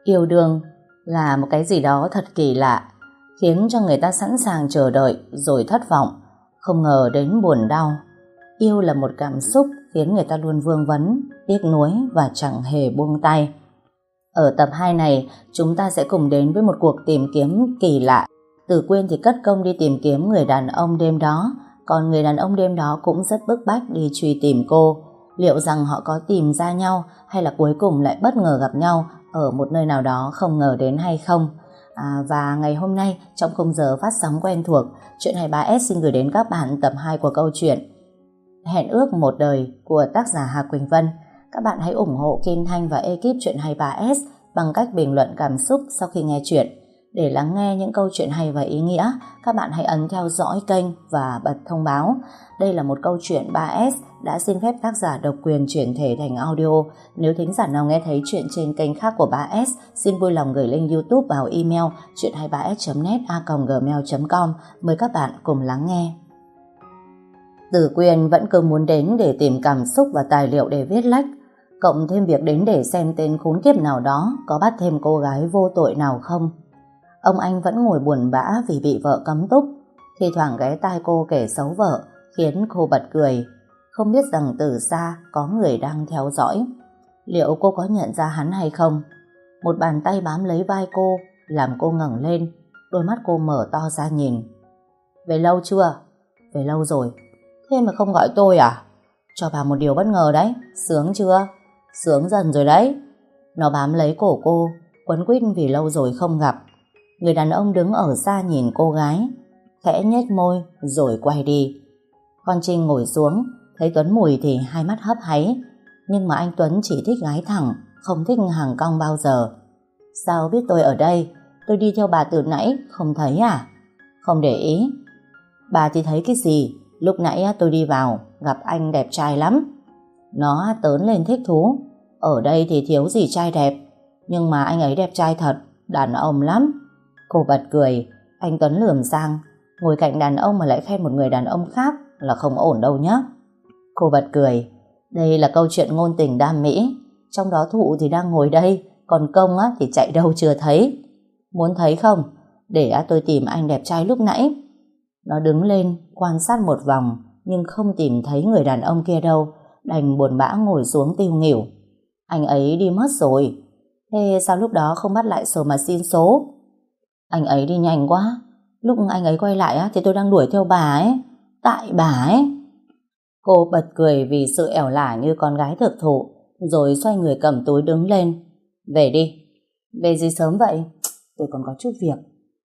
Yêu đương là một cái gì đó thật kỳ lạ, khiến cho người ta sẵn sàng chờ đợi rồi thất vọng, không ngờ đến buồn đau. Yêu là một cảm xúc khiến người ta luôn vương vấn, tiếc nuối và chẳng hề buông tay. Ở tập 2 này, chúng ta sẽ cùng đến với một cuộc tìm kiếm kỳ lạ. Tử Quyên thì cất công đi tìm kiếm người đàn ông đêm đó, còn người đàn ông đêm đó cũng rất bức bách đi truy tìm cô. Liệu rằng họ có tìm ra nhau hay là cuối cùng lại bất ngờ gặp nhau ở một nơi nào đó không ngờ đến hay không? Và ngày hôm nay trong khung giờ phát sóng quen thuộc, Chuyện 23S xin gửi đến các bạn tập 2 của câu chuyện Hẹn ước một đời của tác giả Hà Quỳnh Vân. Các bạn hãy ủng hộ Kim Thanh và ekip Chuyện 23S bằng cách bình luận cảm xúc sau khi nghe chuyện. Để lắng nghe những câu chuyện hay và ý nghĩa, các bạn hãy ấn theo dõi kênh và bật thông báo. Đây là một câu chuyện 3S đã xin phép tác giả độc quyền chuyển thể thành audio. Nếu thính giả nào nghe thấy chuyện trên kênh khác của 3S, xin vui lòng gửi link YouTube vào email chuyện23s.net@gmail.com. Mời các bạn cùng lắng nghe. Tử Quyên vẫn cứ muốn đến để tìm cảm xúc và tài liệu để viết lách, cộng thêm việc đến để xem tên khốn kiếp nào đó có bắt thêm cô gái vô tội nào không. Ông anh vẫn ngồi buồn bã vì bị vợ cấm túc, thi thoảng ghé tai cô kể xấu vợ, khiến cô bật cười, không biết rằng từ xa có người đang theo dõi. Liệu cô có nhận ra hắn hay không? Một bàn tay bám lấy vai cô, làm cô ngẩng lên, đôi mắt cô mở to ra nhìn. Về lâu chưa? Về lâu rồi. Thế mà không gọi tôi à? Cho bà một điều bất ngờ đấy. Sướng chưa? Sướng dần rồi đấy. Nó bám lấy cổ cô, quấn quýt vì lâu rồi không gặp. Người đàn ông đứng ở xa nhìn cô gái, khẽ nhếch môi rồi quay đi. Con Trinh ngồi xuống, thấy Tuấn Mùi thì hai mắt hấp háy. Nhưng mà anh Tuấn chỉ thích gái thẳng, không thích hàng cong bao giờ. Sao biết tôi ở đây? Tôi đi theo bà từ nãy, không thấy à? Không để ý. Bà thì thấy cái gì? Lúc nãy tôi đi vào, gặp anh đẹp trai lắm. Nó tớn lên thích thú. Ở đây thì thiếu gì trai đẹp, nhưng mà anh ấy đẹp trai thật, đàn ông lắm. Cô bật cười. Anh Tuấn lườm sang. Ngồi cạnh đàn ông mà lại khen một người đàn ông khác là không ổn đâu nhé. Cô bật cười. Đây là câu chuyện ngôn tình đam mỹ, trong đó Thụ thì đang ngồi đây, còn Công thì chạy đâu chưa thấy. Muốn thấy không? Để tôi tìm anh đẹp trai lúc nãy. Nó đứng lên quan sát một vòng, nhưng không tìm thấy người đàn ông kia đâu, đành buồn bã ngồi xuống tiêu nghỉu. Anh ấy đi mất rồi. Thế sao lúc đó không bắt lại sổ mà xin số? Anh ấy đi nhanh quá. Lúc anh ấy quay lại thì tôi đang đuổi theo bà ấy. Tại bà ấy. Cô bật cười vì sự ẻo lả như con gái thực thụ, rồi xoay người cầm túi đứng lên. Về đi. Về gì sớm vậy? Tôi còn có chút việc.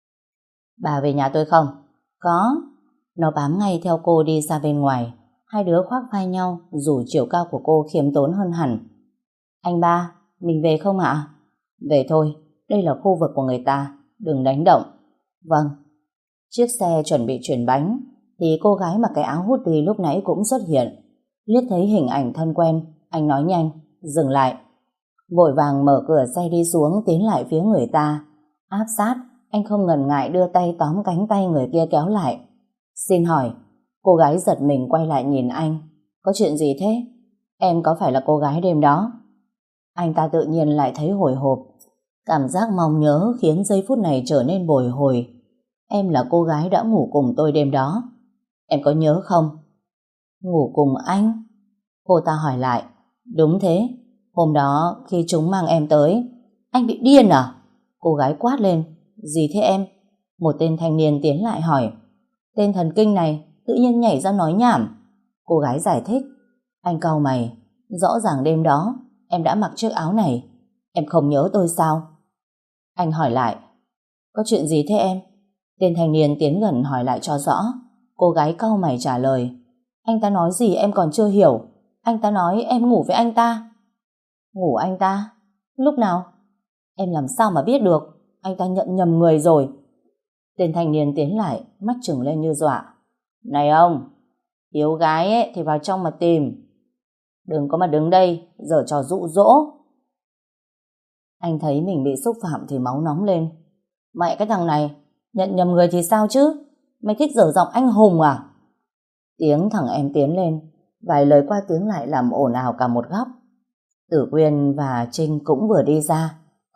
Bà về nhà tôi không? Có. Nó bám ngay theo cô đi ra bên ngoài. Hai đứa khoác vai nhau, dù chiều cao của cô khiêm tốn hơn hẳn. Anh ba, mình về không ạ? Về thôi, đây là khu vực của người ta, đừng đánh động. Vâng. Chiếc xe chuẩn bị chuyển bánh thì cô gái mặc cái áo hoodie lúc nãy cũng xuất hiện. Liếc thấy hình ảnh thân quen, anh nói nhanh, dừng lại. Vội vàng mở cửa xe đi xuống, tiến lại phía người ta. Áp sát, anh không ngần ngại đưa tay tóm cánh tay người kia kéo lại. Xin hỏi. Cô gái giật mình quay lại nhìn anh. Có chuyện gì thế? Em có phải là cô gái đêm đó? Anh ta tự nhiên lại thấy hồi hộp. Cảm giác mong nhớ khiến giây phút này trở nên bồi hồi. Em là cô gái đã ngủ cùng tôi đêm đó. Em có nhớ không? Ngủ cùng anh? Cô ta hỏi lại. Đúng thế. Hôm đó khi chúng mang em tới. Anh bị điên à? Cô gái quát lên. Gì thế em? Một tên thanh niên tiến lại hỏi. Tên thần kinh này tự nhiên nhảy ra nói nhảm. Cô gái giải thích. Anh cau mày. Rõ ràng đêm đó em đã mặc chiếc áo này. Em không nhớ tôi sao? Anh hỏi lại. Có chuyện gì thế em? Tên thanh niên tiến gần hỏi lại cho rõ. Cô gái cau mày trả lời. Anh ta nói gì em còn chưa hiểu. Anh ta nói em ngủ với anh ta. Ngủ anh ta? Lúc nào? Em làm sao mà biết được? Anh ta nhận nhầm người rồi. Tên thanh niên tiến lại, mắt trừng lên như dọa. Này ông, thiếu gái ấy thì vào trong mà tìm. Đừng có mà đứng đây giở trò dụ dỗ. Anh thấy mình bị xúc phạm thì máu nóng lên. Mẹ cái thằng này, nhận nhầm người thì sao chứ? Mày thích dở giọng anh hùng à? Tiếng thằng em tiến lên, vài lời qua tiếng lại làm ồn ào cả một góc. Tử Quyên và Trinh cũng vừa đi ra,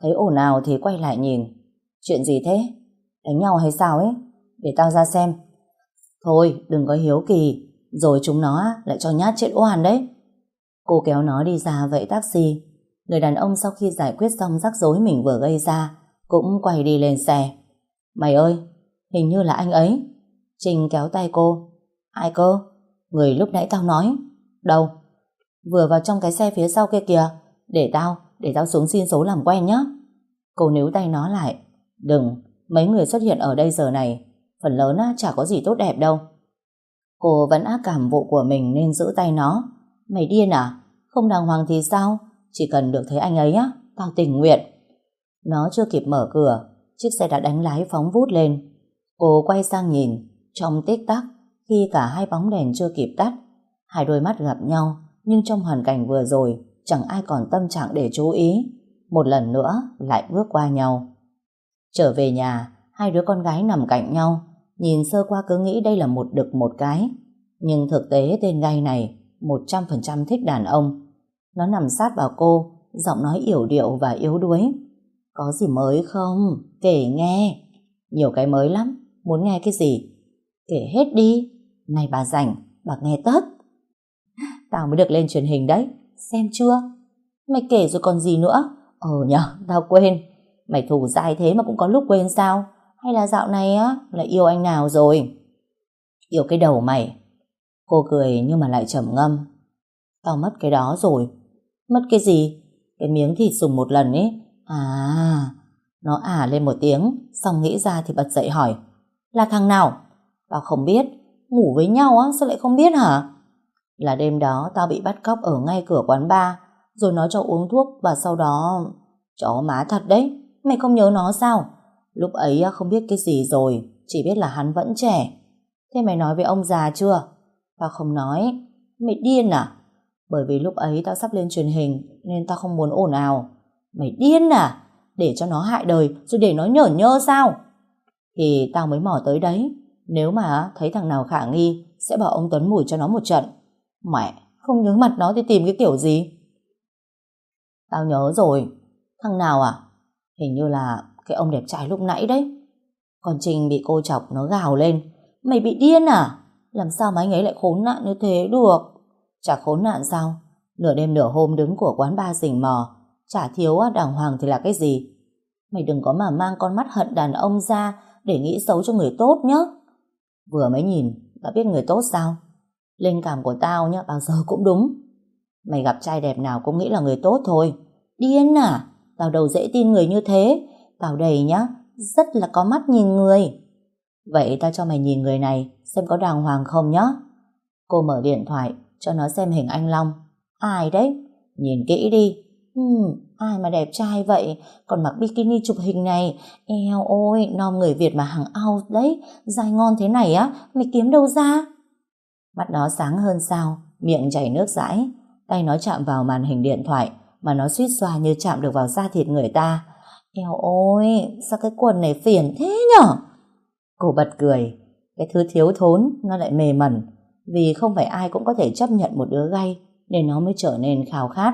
Thấy ồn ào thì quay lại nhìn. Chuyện gì thế? Đánh nhau hay sao ấy? Để tao ra xem. Thôi đừng có hiếu kỳ, rồi chúng nó lại cho nhát chết oan đấy. Cô kéo nó đi ra vẫy taxi. Người đàn ông sau khi giải quyết xong rắc rối mình vừa gây ra cũng quay đi lên xe. Mày ơi, hình như là anh ấy. Trinh kéo tay cô. Ai cơ? Người lúc nãy tao nói. Đâu? Vừa vào trong cái xe phía sau kia kìa. Để tao xuống xin số làm quen nhé. Cô níu tay nó lại. Đừng, mấy người xuất hiện ở đây giờ này phần lớn chả có gì tốt đẹp đâu. Cô vẫn ác cảm vụ của mình nên giữ tay nó. Mày điên à? Không đàng hoàng thì sao? Chỉ cần được thấy anh ấy tao tình nguyện. Nó chưa kịp mở cửa, chiếc xe đã đánh lái phóng vút lên. Cô quay sang nhìn. Trong tích tắc, khi cả hai bóng đèn chưa kịp tắt, hai đôi mắt gặp nhau. Nhưng trong hoàn cảnh vừa rồi chẳng ai còn tâm trạng để chú ý. Một lần nữa lại bước qua nhau. Trở về nhà, hai đứa con gái nằm cạnh nhau. Nhìn sơ qua cứ nghĩ đây là một đực một cái. Nhưng thực tế tên gay này 100% thích đàn ông. Nó nằm sát vào cô, giọng nói yểu điệu và yếu đuối. Có gì mới không? Kể nghe. Nhiều cái mới lắm. Muốn nghe cái gì? Kể hết đi. Này bà rảnh, bà nghe tất. Tao mới được lên truyền hình đấy. Xem chưa? Mày kể rồi còn gì nữa? Tao quên. Mày thù dai thế mà cũng có lúc quên sao? Hay là dạo này là yêu anh nào rồi? Yêu cái đầu mày. Cô cười nhưng mà lại trầm ngâm. Tao mất cái đó rồi. Mất cái gì? Cái miếng thịt dùng một lần ấy. Nó lên một tiếng, xong nghĩ ra thì bật dậy hỏi. Là thằng nào? Tao không biết. Ngủ với nhau sao lại không biết hả? Là đêm đó tao bị bắt cóc ở ngay cửa quán bar, rồi nó cho uống thuốc và sau đó... Chó má thật đấy. Mày không nhớ nó sao? Lúc ấy không biết cái gì rồi, chỉ biết là hắn vẫn trẻ. Thế mày nói với ông già chưa? Tao không nói. Mày điên à? Bởi vì lúc ấy tao sắp lên truyền hình nên tao không muốn ồn ào. Mày điên à? Để cho nó hại đời rồi để nó nhởn nhơ sao? Thì tao mới mò tới đấy. Nếu mà thấy thằng nào khả nghi sẽ bảo ông Tuấn Mùi cho nó một trận. Mẹ, không nhớ mặt nó thì tìm cái kiểu gì? Tao nhớ rồi. Thằng nào à? Hình như là cái ông đẹp trai lúc nãy đấy. Còn Trinh bị cô chọc nó gào lên. Mày bị điên à? Làm sao mà anh ấy lại khốn nạn như thế được? Chả khốn nạn sao? Nửa đêm nửa hôm đứng của quán bar rình mò, chả thiếu đàng hoàng thì là cái gì? Mày đừng có mà mang con mắt hận đàn ông ra để nghĩ xấu cho người tốt nhé. Vừa mới nhìn đã biết người tốt sao? Linh cảm của tao nhá, bao giờ cũng đúng. Mày gặp trai đẹp nào cũng nghĩ là người tốt thôi. Điên à? Tao đâu dễ tin người như thế. Tao đầy nhá, rất là có mắt nhìn người. Vậy tao cho mày nhìn người này xem có đàng hoàng không nhá. Cô mở điện thoại cho nó xem hình anh Long. Ai đấy? Nhìn kỹ đi. Ai mà đẹp trai vậy? Còn mặc bikini chụp hình này. Eo ôi, non người Việt mà hàng ao đấy. Dai ngon thế này mày kiếm đâu ra? Mắt nó sáng hơn sao, miệng chảy nước dãi. Tay nó chạm vào màn hình điện thoại mà nó suýt xoa như chạm được vào da thịt người ta. Eo ôi, sao cái quần này phiền thế nhở? Cô bật cười. Cái thứ thiếu thốn nó lại mềm mẩn. Vì không phải ai cũng có thể chấp nhận một đứa gay, nên nó mới trở nên khao khát.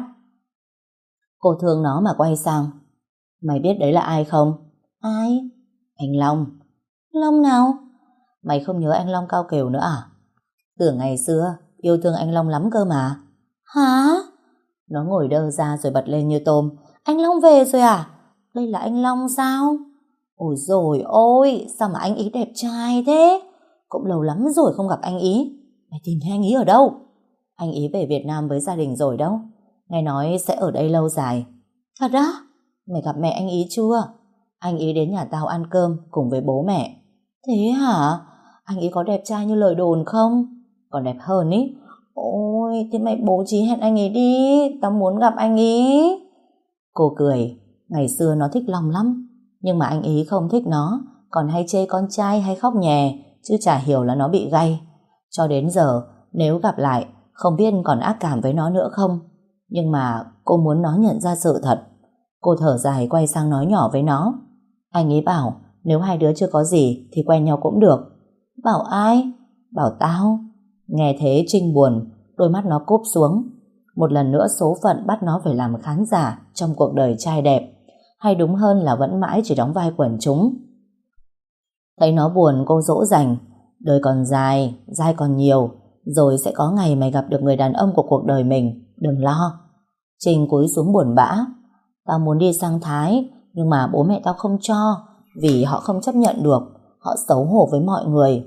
Cô thương nó mà quay sang. Mày biết đấy là ai không? Ai? Anh Long. Long nào? Mày không nhớ anh Long cao kèo nữa à? Từ ngày xưa yêu thương anh Long lắm cơ mà. Hả? Nó ngồi đơ ra rồi bật lên như tôm. Anh Long về rồi à? Đây là anh Long sao? Ôi dồi ôi, sao mà anh ý đẹp trai thế? Cũng lâu lắm rồi không gặp anh ý. Mày tìm thấy anh ý ở đâu? Anh ý về Việt Nam với gia đình rồi đâu. Nghe nói sẽ ở đây lâu dài. Thật á? Mày gặp mẹ anh ý chưa? Anh ý đến nhà tao ăn cơm cùng với bố mẹ. Thế hả? Anh ý có đẹp trai như lời đồn không? Còn đẹp hơn ý. Ôi, thế mày bố trí hẹn anh ấy đi. Tao muốn gặp anh ý. Cô cười. Ngày xưa nó thích Long lắm, nhưng mà anh ý không thích nó, còn hay chê con trai hay khóc nhè, chứ chả hiểu là nó bị gay. Cho đến giờ nếu gặp lại không biết còn ác cảm với nó nữa không. Nhưng mà cô muốn nó nhận ra sự thật. Cô thở dài quay sang nói nhỏ với nó. Anh ấy bảo nếu hai đứa chưa có gì thì quen nhau cũng được. Bảo ai? Bảo tao. Nghe thế Trinh buồn, đôi mắt nó cúp xuống. Một lần nữa số phận bắt nó phải làm khán giả trong cuộc đời trai đẹp. hay đúng hơn là vẫn mãi chỉ đóng vai quần chúng. Thấy nó buồn, cô dỗ dành: đời còn dài, dai còn nhiều, rồi sẽ có ngày mày gặp được người đàn ông của cuộc đời mình, đừng lo. Trinh cúi xuống buồn bã: tao muốn đi sang Thái, nhưng mà bố mẹ tao không cho, vì họ không chấp nhận được, họ xấu hổ với mọi người.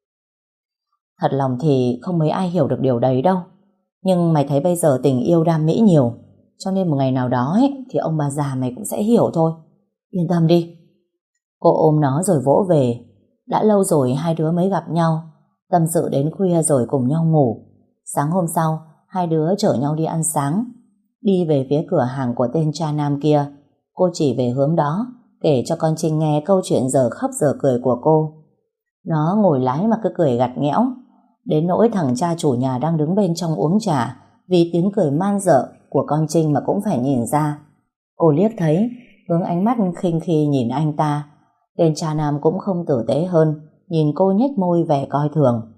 Thật lòng thì không mấy ai hiểu được điều đấy đâu. Nhưng mày thấy bây giờ tình yêu đam mỹ nhiều, cho nên một ngày nào đó ấy, thì ông bà già mày cũng sẽ hiểu thôi. Yên tâm đi. Cô ôm nó rồi vỗ về. Đã lâu rồi hai đứa mới gặp nhau, tâm sự đến khuya rồi cùng nhau ngủ. Sáng hôm sau, hai đứa chở nhau đi ăn sáng. Đi về phía cửa hàng của tên cha nam kia, cô chỉ về hướng đó, kể cho con Trinh nghe câu chuyện giờ khóc giờ cười của cô. Nó ngồi lái mà cứ cười gặt nghẽo, đến nỗi thằng cha chủ nhà đang đứng bên trong uống trà vì tiếng cười man dợ của con Trinh mà cũng phải nhìn ra. Cô liếc thấy, hướng ánh mắt khinh khi nhìn anh ta. Tên cha nam cũng không tử tế hơn, nhìn cô nhếch môi vẻ coi thường.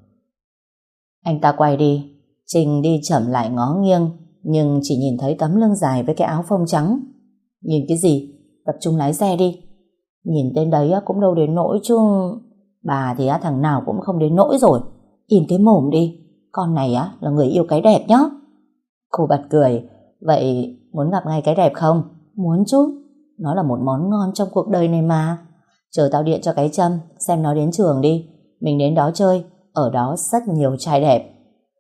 Anh ta quay đi, Trinh đi chậm lại ngó nghiêng, nhưng chỉ nhìn thấy tấm lưng dài với cái áo phông trắng. Nhìn cái gì? Tập trung lái xe đi. Nhìn tên đấy cũng đâu đến nỗi chứ. Bà thì thằng nào cũng không đến nỗi rồi. Im cái mồm đi. Con này là người yêu cái đẹp nhá. Cô bật cười. Vậy muốn gặp ngay cái đẹp không? Muốn chứ. Nó là một món ngon trong cuộc đời này mà. Chờ tao điện cho cái Trâm xem nó đến trường đi. Mình đến đó chơi. Ở đó rất nhiều trai đẹp.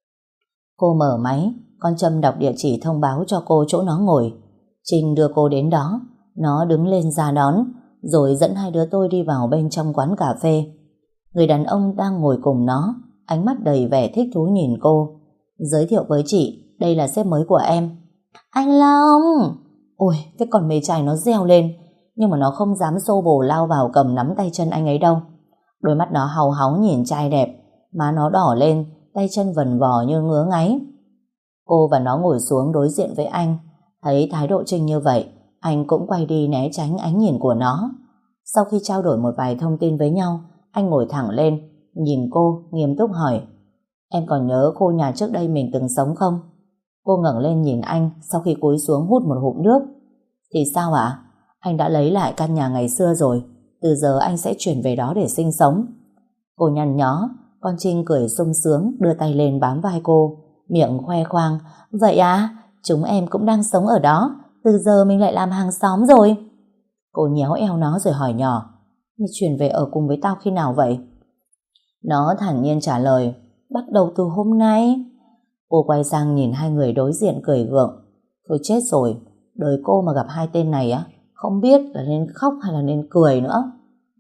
Cô mở máy. Con Trâm đọc địa chỉ thông báo cho cô chỗ nó ngồi. Trinh đưa cô đến đó. Nó đứng lên ra đón, rồi dẫn hai đứa tôi đi vào bên trong quán cà phê. Người đàn ông đang ngồi cùng nó, ánh mắt đầy vẻ thích thú nhìn cô. Giới thiệu với chị, đây là sếp mới của em. Anh Long! Ôi, cái con mê trai nó reo lên, nhưng mà nó không dám xô bồ lao vào cầm nắm tay chân anh ấy đâu. Đôi mắt nó hào háo nhìn trai đẹp, má nó đỏ lên, tay chân vần vò như ngứa ngáy. Cô và nó ngồi xuống đối diện với anh. Thấy thái độ Trinh như vậy, anh cũng quay đi né tránh ánh nhìn của nó. Sau khi trao đổi một vài thông tin với nhau, anh ngồi thẳng lên, nhìn cô, nghiêm túc hỏi: em còn nhớ khu nhà trước đây mình từng sống không? Cô ngẩng lên nhìn anh sau khi cúi xuống hút một ngụm nước. Thì sao ạ? Anh đã lấy lại căn nhà ngày xưa rồi, từ giờ anh sẽ chuyển về đó để sinh sống. Cô nhăn nhó, con Trinh cười sung sướng đưa tay lên bám vai cô, miệng khoe khoang: vậy chúng em cũng đang sống ở đó, từ giờ mình lại làm hàng xóm rồi. Cô nhéo eo nó rồi hỏi nhỏ: mày chuyển về ở cùng với tao khi nào vậy? Nó thản nhiên trả lời: bắt đầu từ hôm nay. Cô quay sang nhìn hai người đối diện cười gượng. Thôi chết rồi, đời cô mà gặp hai tên này không biết là nên khóc hay là nên cười nữa.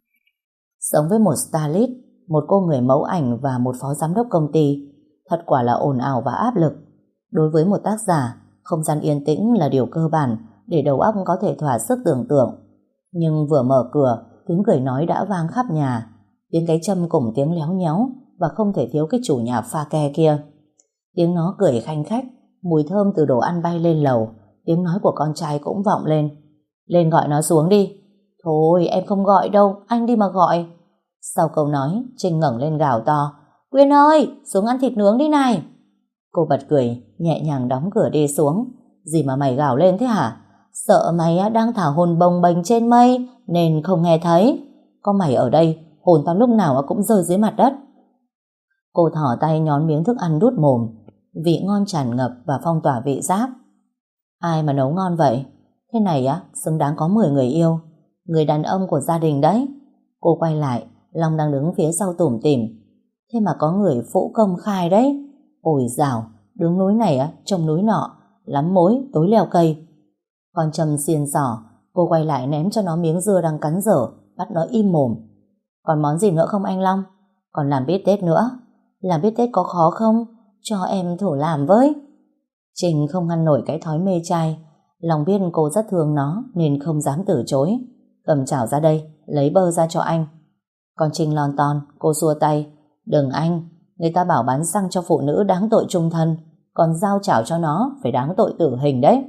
Sống với một stylist, một cô người mẫu ảnh và một phó giám đốc công ty, thật quả là ồn ào và áp lực. Đối với một tác giả, không gian yên tĩnh là điều cơ bản để đầu óc có thể thỏa sức tưởng tượng. Nhưng vừa mở cửa, tiếng cười nói đã vang khắp nhà, tiếng cái Trâm cùng tiếng léo nhéo, và không thể thiếu cái chủ nhà pha ke kia. Tiếng nó cười khanh khách, mùi thơm từ đồ ăn bay lên lầu, tiếng nói của con trai cũng vọng lên. Lên gọi nó xuống đi. Thôi em không gọi đâu, anh đi mà gọi. Sau câu nói, Trinh ngẩng lên gào to: Quyên ơi, xuống ăn thịt nướng đi này. Cô bật cười, nhẹ nhàng đóng cửa đi xuống. Gì mà mày gào lên thế hả? Sợ mày đang thả hồn bồng bềnh trên mây nên không nghe thấy. Có mày ở đây, hồn tao lúc nào cũng rơi dưới mặt đất. Cô thỏ tay nhón miếng thức ăn đút mồm, vị ngon tràn ngập và phong tỏa vị giác. Ai mà nấu ngon vậy? Thế này xứng đáng có 10 người yêu, người đàn ông của gia đình đấy. Cô quay lại, Long đang đứng phía sau tủm tỉm. Thế mà có người phụ công khai đấy. Ôi dào, đứng núi này trông núi nọ, lắm mối tối leo cây. Con Trâm xiên xỏ, cô quay lại ném cho nó miếng dưa đang cắn dở, bắt nó im mồm. Còn món gì nữa không anh Long? Còn làm bít tết nữa. Làm bít tết có khó không? Cho em thử làm với. Trình không ngăn nổi cái thói mê trai. Lòng biết cô rất thương nó nên không dám từ chối. Cầm chảo ra đây, lấy bơ ra cho anh. Con Trinh lon ton, cô xua tay: đừng anh, người ta bảo bán xăng cho phụ nữ đáng tội chung thân, còn giao chảo cho nó phải đáng tội tử hình đấy.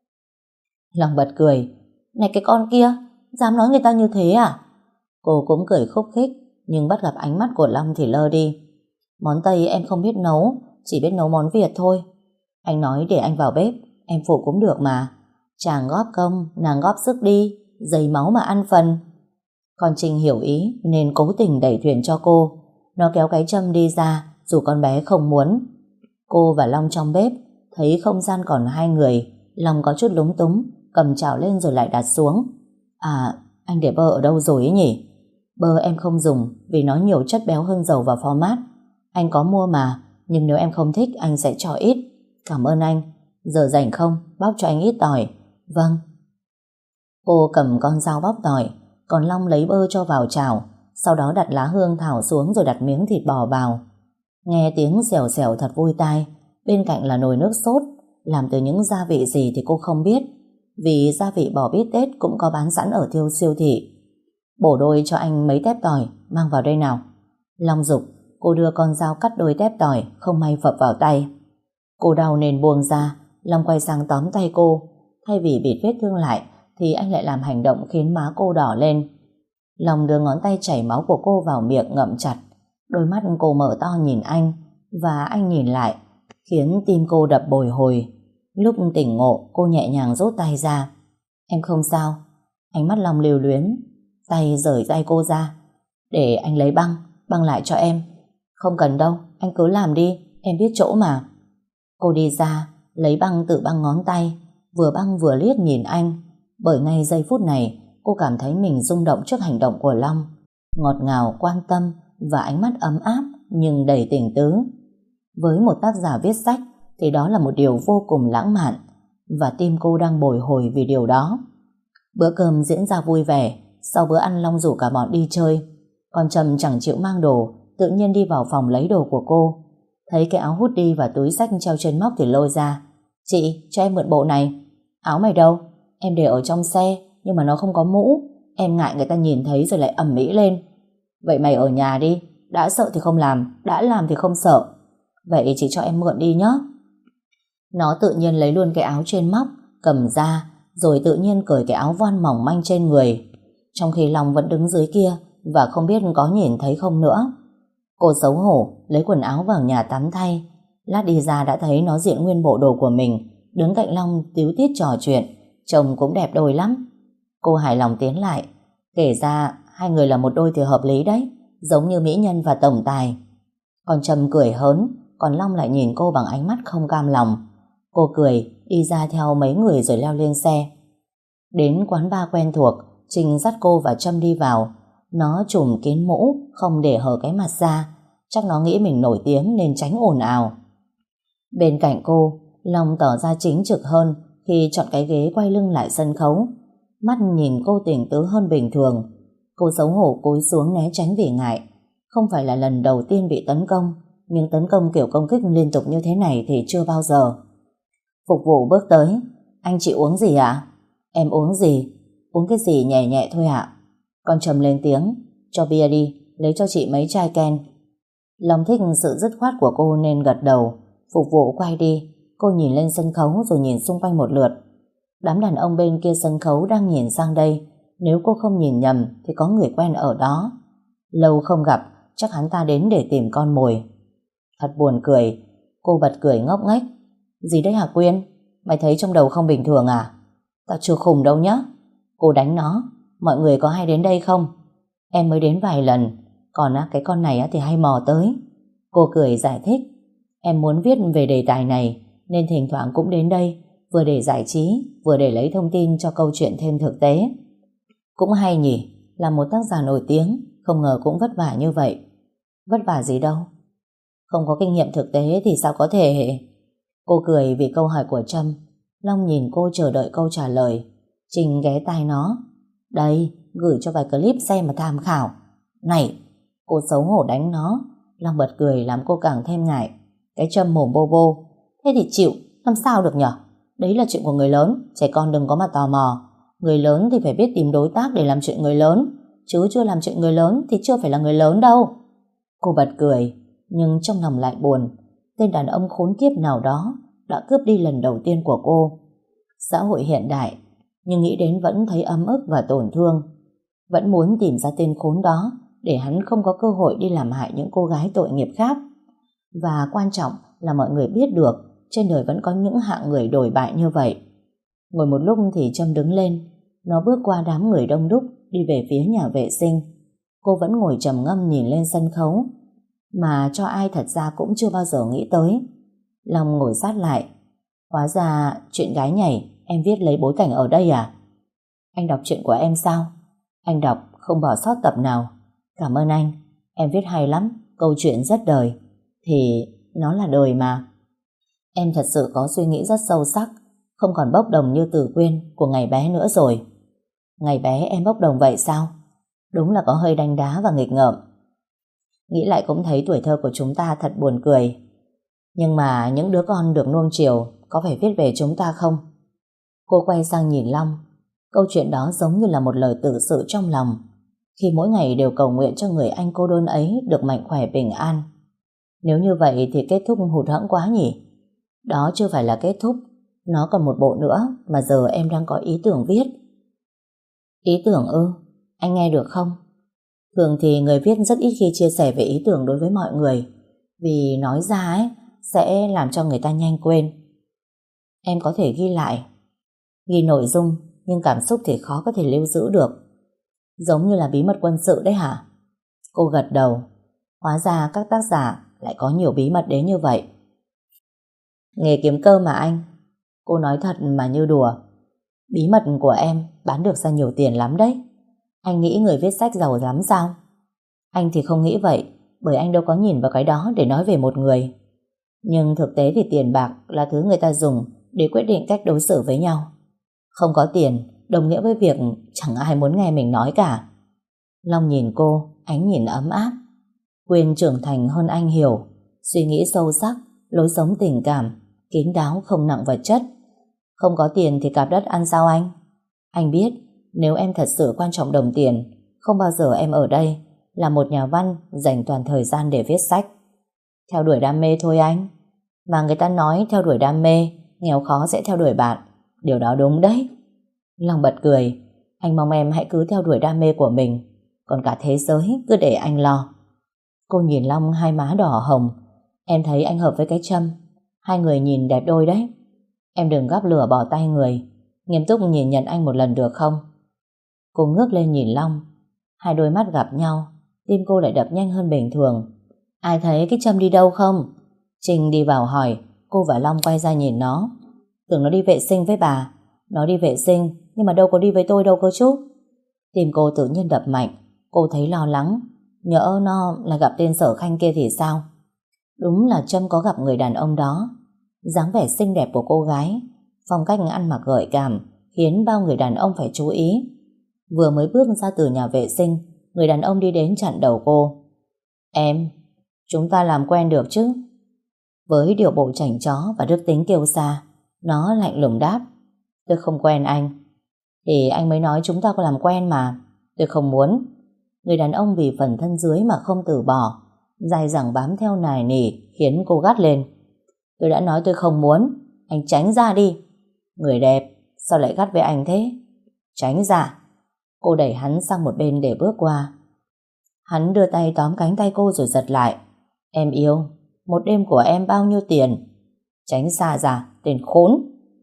Long bật cười: này cái con kia, dám nói người ta như thế à? Cô cũng cười khúc khích, nhưng bắt gặp ánh mắt của Long thì lơ đi. Món Tây em không biết nấu, chỉ biết nấu món Việt thôi. Anh nói để anh vào bếp, em phụ cũng được mà. Chàng góp công, nàng góp sức đi, dây máu mà ăn phần. Con Trinh hiểu ý nên cố tình đẩy thuyền cho cô. Nó kéo cái châm đi ra dù con bé không muốn. Cô và Long trong bếp thấy không gian còn hai người. Long có chút lúng túng, cầm chảo lên rồi lại đặt xuống. À, anh để bơ ở đâu rồi ấy nhỉ? Bơ em không dùng vì nó nhiều chất béo hơn dầu và format. Anh có mua mà, nhưng nếu em không thích anh sẽ cho ít. Cảm ơn anh. Giờ rảnh không? Bóc cho anh ít tỏi. Vâng. Cô cầm con dao bóc tỏi, còn Long lấy bơ cho vào chảo, sau đó đặt lá hương thảo xuống rồi đặt miếng thịt bò vào. Nghe tiếng xèo xèo thật vui tai. Bên cạnh là nồi nước sốt, làm từ những gia vị gì thì cô không biết, vì gia vị bò bít tết cũng có bán sẵn ở siêu thị. Bổ đôi cho anh mấy tép tỏi, mang vào đây nào. Long giục. Cô đưa con dao cắt đôi tép tỏi, không may phập vào tay. Cô đau nên buông ra. Long quay sang tóm tay cô. Thay vì bịt vết thương lại thì anh lại làm hành động khiến má cô đỏ lên. Long đưa ngón tay chảy máu của cô vào miệng ngậm chặt. Đôi mắt cô mở to nhìn anh, và anh nhìn lại, khiến tim cô đập bồi hồi. Lúc tỉnh ngộ, cô nhẹ nhàng rút tay ra. Em không sao. Ánh mắt Long lưu luyến. Tay rời tay cô ra. Để anh lấy băng, băng lại cho em. Không cần đâu, anh cứ làm đi, em biết chỗ mà. Cô đi ra, lấy băng tự băng ngón tay, vừa băng vừa liếc nhìn anh. Bởi ngay giây phút này, cô cảm thấy mình rung động trước hành động của Long. Ngọt ngào, quan tâm và ánh mắt ấm áp nhưng đầy tình tứ. Với một tác giả viết sách thì đó là một điều vô cùng lãng mạn, và tim cô đang bồi hồi vì điều đó. Bữa cơm diễn ra vui vẻ. Sau bữa ăn, Long rủ cả bọn đi chơi. Còn Trầm chẳng chịu mang đồ, tự nhiên đi vào phòng lấy đồ của cô. Thấy cái áo hút đi và túi xách treo trên móc thì lôi ra. Chị, cho em mượn bộ này. Áo mày đâu? Em để ở trong xe, nhưng mà nó không có mũ. Em ngại người ta nhìn thấy rồi lại ầm ĩ lên. Vậy mày ở nhà đi, đã sợ thì không làm, đã làm thì không sợ. Vậy chị cho em mượn đi nhé. Nó tự nhiên lấy luôn cái áo trên móc, cầm ra, rồi tự nhiên cởi cái áo voan mỏng manh trên người. Trong khi Long vẫn đứng dưới kia và không biết có nhìn thấy không nữa. Cô xấu hổ lấy quần áo vào nhà tắm thay. Lát đi ra đã thấy nó diện nguyên bộ đồ của mình, đứng cạnh Long tíu tít trò chuyện. Trông cũng đẹp đôi lắm. Cô hài lòng tiến lại. Kể ra hai người là một đôi thì hợp lý đấy, giống như mỹ nhân và tổng tài. Còn Trầm cười hớn, còn Long lại nhìn cô bằng ánh mắt không cam lòng. Cô cười đi ra theo mấy người rồi leo lên xe. Đến quán bar quen thuộc, Trinh dắt cô và Trâm đi vào. Nó trùm kín mũ, không để hở cái mặt ra. Chắc nó nghĩ mình nổi tiếng nên tránh ồn ào. Bên cạnh cô, Long tỏ ra chính trực hơn khi chọn cái ghế quay lưng lại sân khấu. Mắt nhìn cô tình tứ hơn bình thường. Cô xấu hổ cúi xuống né tránh vì ngại. Không phải là lần đầu tiên bị tấn công, nhưng tấn công kiểu công kích liên tục như thế này thì chưa bao giờ. Phục vụ bước tới. Anh chị uống gì ạ? Em uống gì? Uống cái gì nhẹ nhẹ thôi ạ. Con Trầm lên tiếng. Cho bia đi, lấy cho chị mấy chai Ken. Long thích sự dứt khoát của cô nên gật đầu. Phục vụ quay đi. Cô nhìn lên sân khấu rồi nhìn xung quanh một lượt. Đám đàn ông bên kia sân khấu đang nhìn sang đây. Nếu cô không nhìn nhầm thì có người quen ở đó. Lâu không gặp, chắc hắn ta đến để tìm con mồi. Thật buồn cười. Cô bật cười ngốc nghếch. Gì đấy hả Quyên? Mày thấy trong đầu không bình thường à? Tao chưa khùng đâu nhá. Cô đánh nó. Mọi người có hay đến đây không? Em mới đến vài lần. Còn cái con này thì hay mò tới. Cô cười giải thích. Em muốn viết về đề tài này nên thỉnh thoảng cũng đến đây, vừa để giải trí, vừa để lấy thông tin cho câu chuyện thêm thực tế. Cũng hay nhỉ. Là một tác giả nổi tiếng, không ngờ cũng vất vả như vậy. Vất vả gì đâu. Không có kinh nghiệm thực tế thì sao có thể... Cô cười vì câu hỏi của Trâm. Long nhìn cô chờ đợi câu trả lời. Trình ghé tai nó. Đây, gửi cho vài clip xem mà tham khảo. Này, cô xấu hổ đánh nó. Long bật cười làm cô càng thêm ngại. Cái Trâm mồm bô bô. Thế thì chịu, làm sao được nhở? Đấy là chuyện của người lớn, trẻ con đừng có mà tò mò. Người lớn thì phải biết tìm đối tác để làm chuyện người lớn, chứ chưa làm chuyện người lớn thì chưa phải là người lớn đâu. Cô bật cười, nhưng trong lòng lại buồn. Tên đàn ông khốn kiếp nào đó đã cướp đi lần đầu tiên của cô. Xã hội hiện đại, nhưng nghĩ đến vẫn thấy ấm ức và tổn thương. Vẫn muốn tìm ra tên khốn đó để hắn không có cơ hội đi làm hại những cô gái tội nghiệp khác. Và quan trọng là mọi người biết được trên đời vẫn có những hạng người đổi bại như vậy. Ngồi một lúc thì Trâm đứng lên. nó bước qua đám người đông đúc đi về phía nhà vệ sinh. Cô vẫn ngồi trầm ngâm nhìn lên sân khấu, mà cho ai thật ra cũng chưa bao giờ nghĩ tới. Long ngồi sát lại. Hóa ra chuyện gái nhảy em viết lấy bối cảnh ở đây à? Anh đọc chuyện của em sao? Anh đọc không bỏ sót tập nào. Cảm ơn anh. Em viết hay lắm, câu chuyện rất đời. Thì nó là đời mà. Em thật sự có suy nghĩ rất sâu sắc, không còn bốc đồng như Tử Quyên của ngày bé nữa rồi. Ngày bé em bốc đồng vậy sao? Đúng là có hơi đanh đá và nghịch ngợm. Nghĩ lại cũng thấy tuổi thơ của chúng ta thật buồn cười. Nhưng mà những đứa con được nuông chiều có phải viết về chúng ta không? Cô quay sang nhìn Long. Câu chuyện đó giống như là một lời tự sự trong lòng, khi mỗi ngày đều cầu nguyện cho người anh cô đơn ấy được mạnh khỏe bình an. Nếu như vậy thì kết thúc hụt hẫng quá nhỉ? Đó chưa phải là kết thúc, nó còn một bộ nữa mà giờ em đang có ý tưởng viết. Ý tưởng ư? Anh nghe được không? Thường thì người viết rất ít khi chia sẻ về ý tưởng đối với mọi người, vì nói ra ấy sẽ làm cho người ta nhanh quên. Em có thể ghi lại. Ghi nội dung, nhưng cảm xúc thì khó có thể lưu giữ được. Giống như là bí mật quân sự đấy hả? Cô gật đầu. Hóa ra các tác giả lại có nhiều bí mật đến như vậy. Nghề kiếm cơm mà anh. Cô nói thật mà như đùa. Bí mật của em bán được ra nhiều tiền lắm đấy. Anh nghĩ người viết sách giàu lắm sao? Anh thì không nghĩ vậy, bởi anh đâu có nhìn vào cái đó để nói về một người. Nhưng thực tế thì tiền bạc là thứ người ta dùng để quyết định cách đối xử với nhau. Không có tiền đồng nghĩa với việc chẳng ai muốn nghe mình nói cả. Long nhìn cô, ánh nhìn ấm áp. Quyên trưởng thành hơn anh hiểu, suy nghĩ sâu sắc, lối sống tình cảm, kín đáo không nặng vật chất. Không có tiền thì cạp đất ăn sao anh? Anh biết, nếu em thật sự quan trọng đồng tiền, không bao giờ em ở đây là một nhà văn dành toàn thời gian để viết sách. Theo đuổi đam mê thôi anh. Mà người ta nói theo đuổi đam mê, nghèo khó sẽ theo đuổi bạn. Điều đó đúng đấy. Long bật cười. Anh mong em hãy cứ theo đuổi đam mê của mình, còn cả thế giới cứ để anh lo. Cô nhìn Long, hai má đỏ hồng. Em thấy anh hợp với cái Trâm. Hai người nhìn đẹp đôi đấy. Em đừng gắp lửa bỏ tay người. Nghiêm túc nhìn nhận anh một lần được không? Cô ngước lên nhìn Long. Hai đôi mắt gặp nhau, tim cô lại đập nhanh hơn bình thường. Ai thấy cái Trâm đi đâu không? Trinh đi vào hỏi. Cô và Long quay ra nhìn nó. Tưởng nó đi vệ sinh với bà. Nó đi vệ sinh, nhưng mà đâu có đi với tôi đâu cơ chú. Tim cô tự nhiên đập mạnh. Cô thấy lo lắng. Nhỡ nó là gặp tên Sở Khanh kia thì sao? Đúng là Trâm có gặp người đàn ông đó. Dáng vẻ xinh đẹp của cô gái, phong cách ăn mặc gợi cảm, khiến bao người đàn ông phải chú ý. Vừa mới bước ra từ nhà vệ sinh, người đàn ông đi đến chặn đầu cô. Em, chúng ta làm quen được chứ? Với điệu bộ chảnh chó và đức tính kiêu sa, nó lạnh lùng đáp. Tôi không quen anh. Thì anh mới nói chúng ta có làm quen mà. Tôi không muốn. Người đàn ông vì phần thân dưới mà không từ bỏ, dai dẳng bám theo nài nỉ, khiến cô gắt lên. Tôi đã nói tôi không muốn. Anh tránh ra đi. Người đẹp, sao lại gắt với anh thế? Tránh ra. Cô đẩy hắn sang một bên để bước qua. Hắn đưa tay tóm cánh tay cô rồi giật lại. Em yêu, một đêm của em bao nhiêu tiền? Tránh xa ra, tên khốn.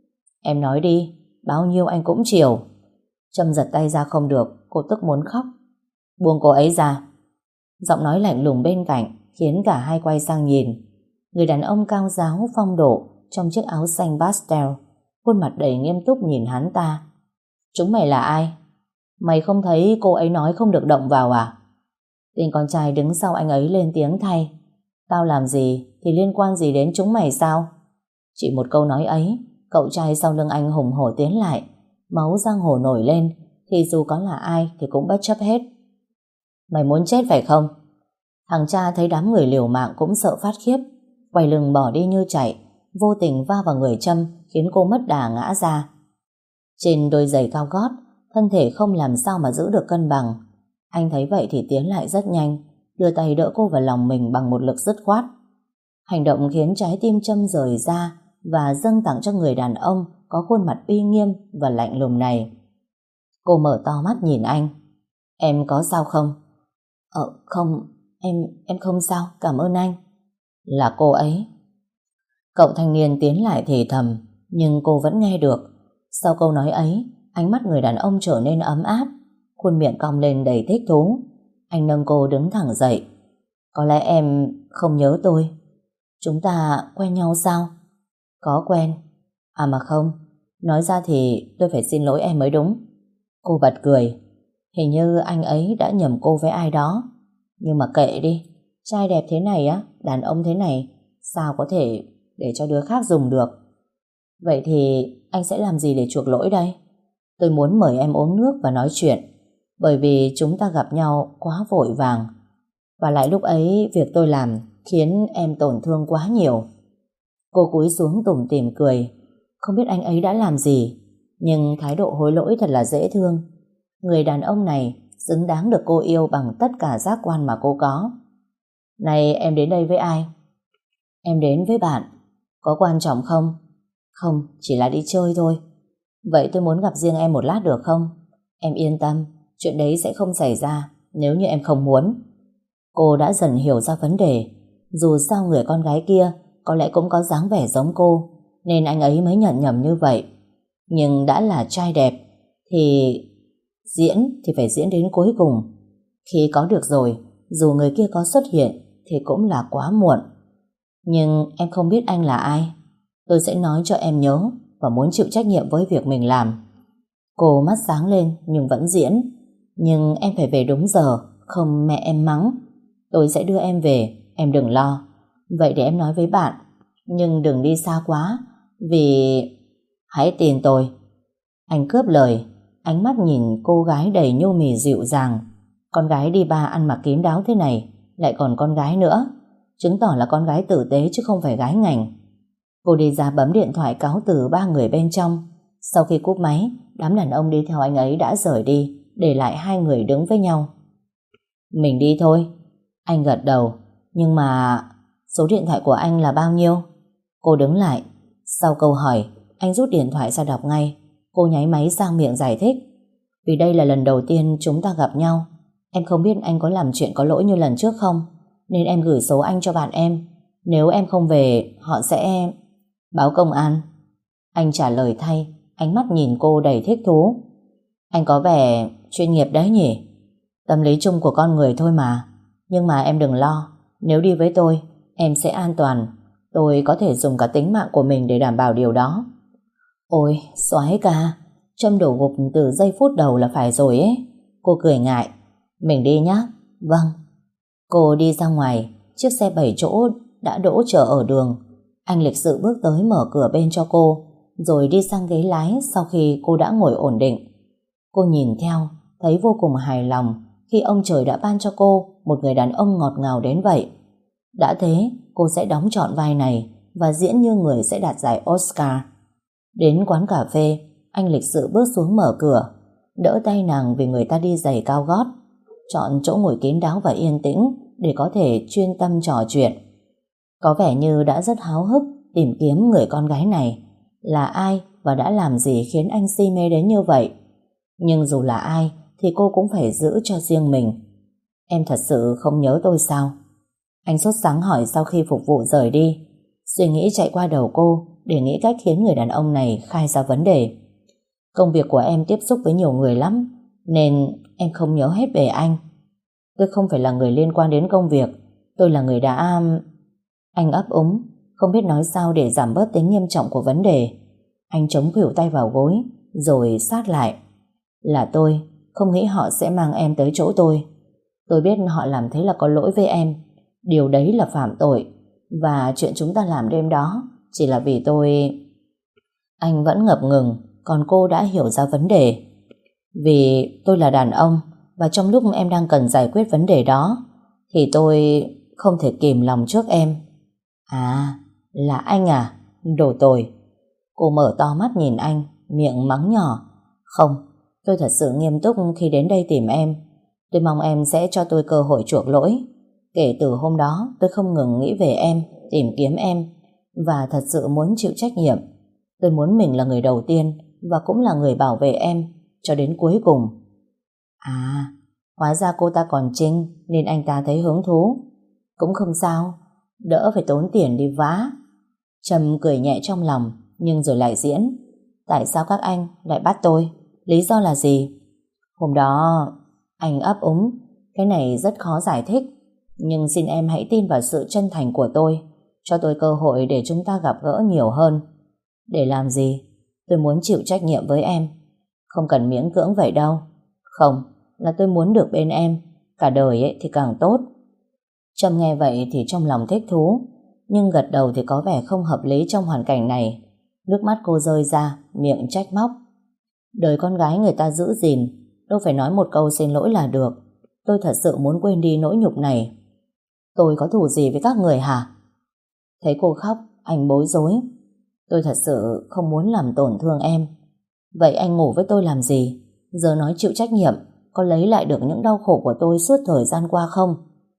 Em nói đi, bao nhiêu anh cũng chiều. Trâm giật tay ra không được, cô tức muốn khóc. Buông cô ấy ra. Giọng nói lạnh lùng bên cạnh khiến cả hai quay sang nhìn. Người đàn ông cao ráo phong độ trong chiếc áo xanh pastel, khuôn mặt đầy nghiêm túc nhìn hắn ta. Chúng mày là ai? Mày không thấy cô ấy nói không được động vào à? Tên con trai đứng sau anh ấy lên tiếng thay. Tao làm gì thì liên quan gì đến chúng mày sao? Chỉ một câu nói ấy, cậu trai sau lưng anh hùng hổ tiến lại. Máu giang hồ nổi lên, thì dù có là ai thì cũng bất chấp hết. Mày muốn chết phải không? Thằng cha thấy đám người liều mạng cũng sợ phát khiếp, quay lưng bỏ đi như chạy, vô tình va vào người Trâm khiến cô mất đà ngã ra. Trên đôi giày cao gót, thân thể không làm sao mà giữ được cân bằng. Anh thấy vậy thì tiến lại rất nhanh, đưa tay đỡ cô vào lòng mình bằng một lực dứt khoát. Hành động khiến trái tim Trâm rời ra và dâng tặng cho người đàn ông có khuôn mặt uy nghiêm và lạnh lùng này. Cô mở to mắt nhìn anh. Em có sao không? Không, em không sao, cảm ơn anh. Là cô ấy. Cậu thanh niên tiến lại thì thầm, nhưng cô vẫn nghe được. Sau câu nói ấy, ánh mắt người đàn ông trở nên ấm áp, khuôn miệng cong lên đầy thích thú. Anh nâng cô đứng thẳng dậy. Có lẽ em không nhớ tôi. Chúng ta quen nhau sao? Có quen. À mà không, nói ra thì tôi phải xin lỗi em mới đúng. Cô bật cười. Hình như anh ấy đã nhầm cô với ai đó. Nhưng mà kệ đi, trai đẹp thế này á, đàn ông thế này, sao có thể để cho đứa khác dùng được. Vậy thì anh sẽ làm gì để chuộc lỗi đây? Tôi muốn mời em uống nước và nói chuyện, bởi vì chúng ta gặp nhau quá vội vàng. Và lại lúc ấy việc tôi làm khiến em tổn thương quá nhiều. Cô cúi xuống tủm tỉm cười. Không biết anh ấy đã làm gì, nhưng thái độ hối lỗi thật là dễ thương. Người đàn ông này xứng đáng được cô yêu bằng tất cả giác quan mà cô có. Này, em đến đây với ai? Em đến với bạn. Có quan trọng không? Không, chỉ là đi chơi thôi. Vậy tôi muốn gặp riêng em một lát được không? Em yên tâm, chuyện đấy sẽ không xảy ra nếu như em không muốn. Cô đã dần hiểu ra vấn đề. Dù sao người con gái kia có lẽ cũng có dáng vẻ giống cô, nên anh ấy mới nhận nhầm như vậy. Nhưng đã là trai đẹp thì diễn thì phải diễn đến cuối cùng. Khi có được rồi, dù người kia có xuất hiện thì cũng là quá muộn. Nhưng em không biết anh là ai. Tôi sẽ nói cho em nhớ và muốn chịu trách nhiệm với việc mình làm. Cô mắt sáng lên nhưng vẫn diễn. Nhưng em phải về đúng giờ, không mẹ em mắng. Tôi sẽ đưa em về, em đừng lo. Vậy để em nói với bạn, nhưng đừng đi xa quá, vì... Hãy tin tôi. Anh cướp lời, ánh mắt nhìn cô gái đầy nhô mì dịu dàng. Con gái đi bar ăn mặc kín đáo thế này, lại còn con gái nữa, chứng tỏ là con gái tử tế chứ không phải gái ngành. Cô đi ra bấm điện thoại cáo từ ba người bên trong. Sau khi cúp máy, đám đàn ông đi theo anh ấy đã rời đi, để lại hai người đứng với nhau. Mình đi thôi. Anh gật đầu. Nhưng mà số điện thoại của anh là bao nhiêu? Cô đứng lại. Sau câu hỏi, anh rút điện thoại ra đọc ngay. Cô nháy máy sang miệng giải thích. Vì đây là lần đầu tiên chúng ta gặp nhau, em không biết anh có làm chuyện có lỗi như lần trước không, nên em gửi số anh cho bạn em. Nếu em không về, họ sẽ... Báo công an. Anh trả lời thay, ánh mắt nhìn cô đầy thích thú. Anh có vẻ chuyên nghiệp đấy nhỉ? Tâm lý chung của con người thôi mà. Nhưng mà em đừng lo, nếu đi với tôi, em sẽ an toàn. Tôi có thể dùng cả tính mạng của mình để đảm bảo điều đó. Ôi, soái ca, châm đổ gục từ giây phút đầu là phải rồi ấy. Cô cười ngại. Mình đi nhá. Vâng. Cô đi ra ngoài, chiếc xe 7 chỗ đã đỗ chờ ở đường. Anh lịch sự bước tới mở cửa bên cho cô, rồi đi sang ghế lái sau khi cô đã ngồi ổn định. Cô nhìn theo, thấy vô cùng hài lòng khi ông trời đã ban cho cô một người đàn ông ngọt ngào đến vậy. Đã thế, cô sẽ đóng trọn vai này và diễn như người sẽ đạt giải Oscar. Đến quán cà phê, anh lịch sự bước xuống mở cửa, đỡ tay nàng vì người ta đi giày cao gót, chọn chỗ ngồi kín đáo và yên tĩnh để có thể chuyên tâm trò chuyện. Có vẻ như đã rất háo hức tìm kiếm người con gái này là ai và đã làm gì khiến anh si mê đến như vậy. Nhưng dù là ai thì cô cũng phải giữ cho riêng mình. Em thật sự không nhớ tôi sao? Anh sốt sắng hỏi sau khi phục vụ rời đi. Suy nghĩ chạy qua đầu cô để nghĩ cách khiến người đàn ông này khai ra vấn đề. Công việc của em tiếp xúc với nhiều người lắm, nên em không nhớ hết về anh. Tôi không phải là người liên quan đến công việc, tôi là người đã... Anh ấp úng, không biết nói sao để giảm bớt tính nghiêm trọng của vấn đề. Anh chống khuỷu tay vào gối, rồi sát lại. Là tôi, không nghĩ họ sẽ mang em tới chỗ tôi. Tôi biết họ làm thế là có lỗi với em. Điều đấy là phạm tội. Và chuyện chúng ta làm đêm đó chỉ là vì tôi... Anh vẫn ngập ngừng, còn cô đã hiểu ra vấn đề. Vì tôi là đàn ông, và trong lúc em đang cần giải quyết vấn đề đó, thì tôi không thể kìm lòng trước em. À, là anh à? Đồ tồi. Cô mở to mắt nhìn anh, miệng mắng nhỏ. Không, tôi thật sự nghiêm túc khi đến đây tìm em. Tôi mong em sẽ cho tôi cơ hội chuộc lỗi. Kể từ hôm đó, tôi không ngừng nghĩ về em, tìm kiếm em, và thật sự muốn chịu trách nhiệm. Tôi muốn mình là người đầu tiên và cũng là người bảo vệ em cho đến cuối cùng. À, hóa ra cô ta còn Trinh nên anh ta thấy hứng thú. Cũng không sao, đỡ phải tốn tiền đi vá. Trầm cười nhẹ trong lòng, nhưng rồi lại diễn. Tại sao các anh lại bắt tôi? Lý do là gì? Hôm đó anh ấp úng. Cái này rất khó giải thích, nhưng xin em hãy tin vào sự chân thành của tôi. Cho tôi cơ hội để chúng ta gặp gỡ nhiều hơn. Để làm gì? Tôi muốn chịu trách nhiệm với em. Không cần miễn cưỡng vậy đâu. Không, là tôi muốn được bên em. Cả đời ấy thì càng tốt. Trâm nghe vậy thì trong lòng thích thú, nhưng gật đầu thì có vẻ không hợp lý trong hoàn cảnh này. Nước mắt cô rơi ra, miệng trách móc. Đời con gái người ta giữ gìn, đâu phải nói một câu xin lỗi là được. Tôi thật sự muốn quên đi nỗi nhục này. Tôi có thù gì với các người hả? Thấy cô khóc, anh bối rối. Tôi thật sự không muốn làm tổn thương em. Vậy anh ngủ với tôi làm gì? Giờ nói chịu trách nhiệm, có lấy lại được những đau khổ của tôi suốt thời gian qua không?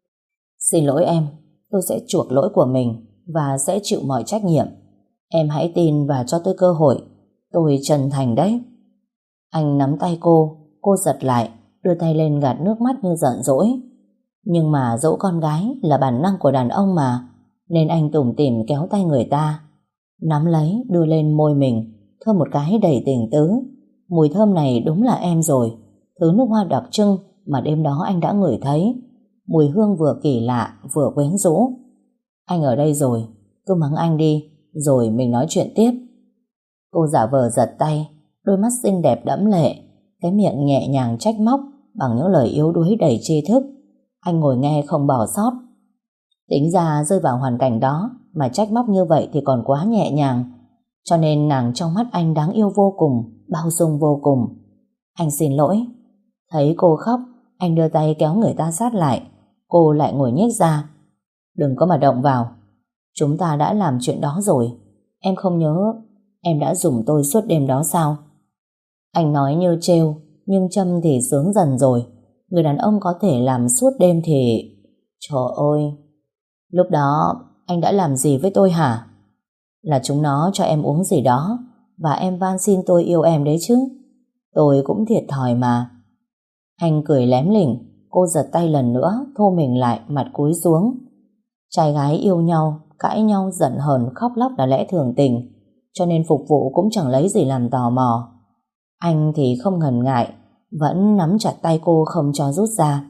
Xin lỗi em, tôi sẽ chuộc lỗi của mình và sẽ chịu mọi trách nhiệm. Em hãy tin và cho tôi cơ hội. Tôi chân thành đấy. Anh nắm tay cô giật lại, đưa tay lên gạt nước mắt như giận dỗi. Nhưng mà dỗ con gái là bản năng của đàn ông mà, nên anh tủm tỉm kéo tay người ta, nắm lấy đưa lên môi mình, thơm một cái đầy tình tứ. Mùi thơm này đúng là em rồi, thứ nước hoa đặc trưng mà đêm đó anh đã ngửi thấy. Mùi hương vừa kỳ lạ vừa quyến rũ. Anh ở đây rồi, cứ mắng anh đi, rồi mình nói chuyện tiếp. Cô giả vờ giật tay, đôi mắt xinh đẹp đẫm lệ, cái miệng nhẹ nhàng trách móc bằng những lời yếu đuối đầy tri thức. Anh ngồi nghe không bỏ sót. Tính ra rơi vào hoàn cảnh đó mà trách móc như vậy thì còn quá nhẹ nhàng, cho nên nàng trong mắt anh đáng yêu vô cùng, bao dung vô cùng. Anh xin lỗi. Thấy cô khóc, anh đưa tay kéo người ta sát lại. Cô lại ngồi nhếch ra. Đừng có mà động vào. Chúng ta đã làm chuyện đó rồi. Em không nhớ em đã dùng tôi suốt đêm đó sao? Anh nói như trêu, nhưng Trâm thì sướng dần rồi. Người đàn ông có thể làm suốt đêm thì... Trời ơi! Lúc đó anh đã làm gì với tôi hả? Là chúng nó cho em uống gì đó, và em van xin tôi yêu em đấy chứ. Tôi cũng thiệt thòi mà. Anh cười lém lỉnh. Cô giật tay lần nữa, thô mình lại, mặt cúi xuống. Trai gái yêu nhau, cãi nhau, giận hờn, khóc lóc là lẽ thường tình, cho nên phục vụ cũng chẳng lấy gì làm tò mò. Anh thì không ngần ngại, vẫn nắm chặt tay cô không cho rút ra.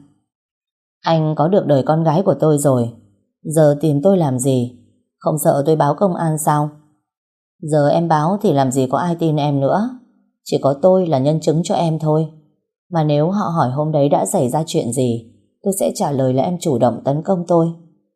Anh có được đời con gái của tôi rồi, giờ tìm tôi làm gì? Không sợ tôi báo công an sao? Giờ em báo thì làm gì có ai tin em nữa. Chỉ có tôi là nhân chứng cho em thôi. Mà nếu họ hỏi hôm đấy đã xảy ra chuyện gì, tôi sẽ trả lời là em chủ động tấn công tôi.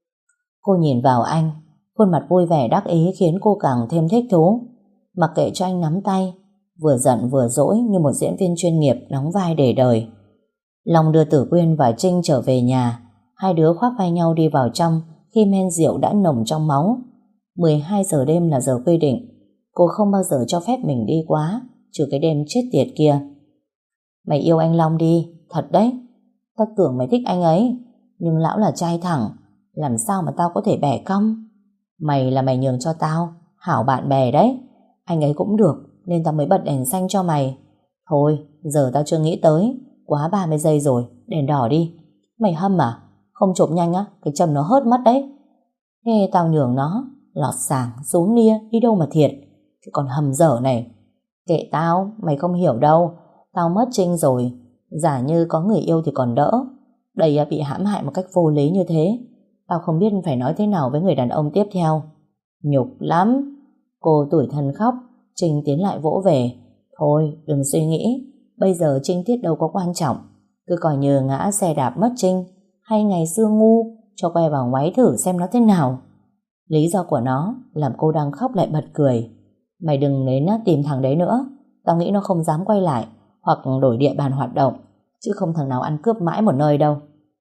Cô nhìn vào anh, khuôn mặt vui vẻ đắc ý khiến cô càng thêm thích thú. Mặc kệ cho anh nắm tay, vừa giận vừa dỗi như một diễn viên chuyên nghiệp đóng vai để đời. Long đưa Tử Quyên và Trinh trở về nhà. Hai đứa khoác vai nhau đi vào trong khi men rượu đã nồng trong máu. 12 giờ đêm là giờ quy định. Cô không bao giờ cho phép mình đi quá, trừ cái đêm chết tiệt kia. Mày yêu anh Long đi, thật đấy. Tao tưởng mày thích anh ấy, nhưng lão là trai thẳng, làm sao mà tao có thể bẻ cong. Mày là mày nhường cho tao, hảo bạn bè đấy. Anh ấy cũng được, nên tao mới bật đèn xanh cho mày. Thôi, giờ tao chưa nghĩ tới. Quá 30 giây rồi, đèn đỏ đi. Mày hâm à? Không chụp nhanh á, cái châm nó hớt mất đấy. Thế tao nhường nó, lọt sảng, xuống nia, đi đâu mà thiệt. Cái con hầm dở này. Kệ tao, mày không hiểu đâu. Tao mất Trinh rồi, giả như có người yêu thì còn đỡ. Đây bị hãm hại một cách vô lý như thế. Tao không biết phải nói thế nào với người đàn ông tiếp theo. Nhục lắm. Cô tủi thân khóc. Trinh tiến lại vỗ về. Thôi đừng suy nghĩ, bây giờ trinh tiết đâu có quan trọng. Cứ coi như ngã xe đạp mất Trinh, hay ngày xưa ngu, cho quay vào ngoáy thử xem nó thế nào. Lý do của nó làm cô đang khóc lại bật cười. Mày đừng đến tìm thằng đấy nữa. Tao nghĩ nó không dám quay lại, hoặc đổi địa bàn hoạt động, chứ không thằng nào ăn cướp mãi một nơi đâu.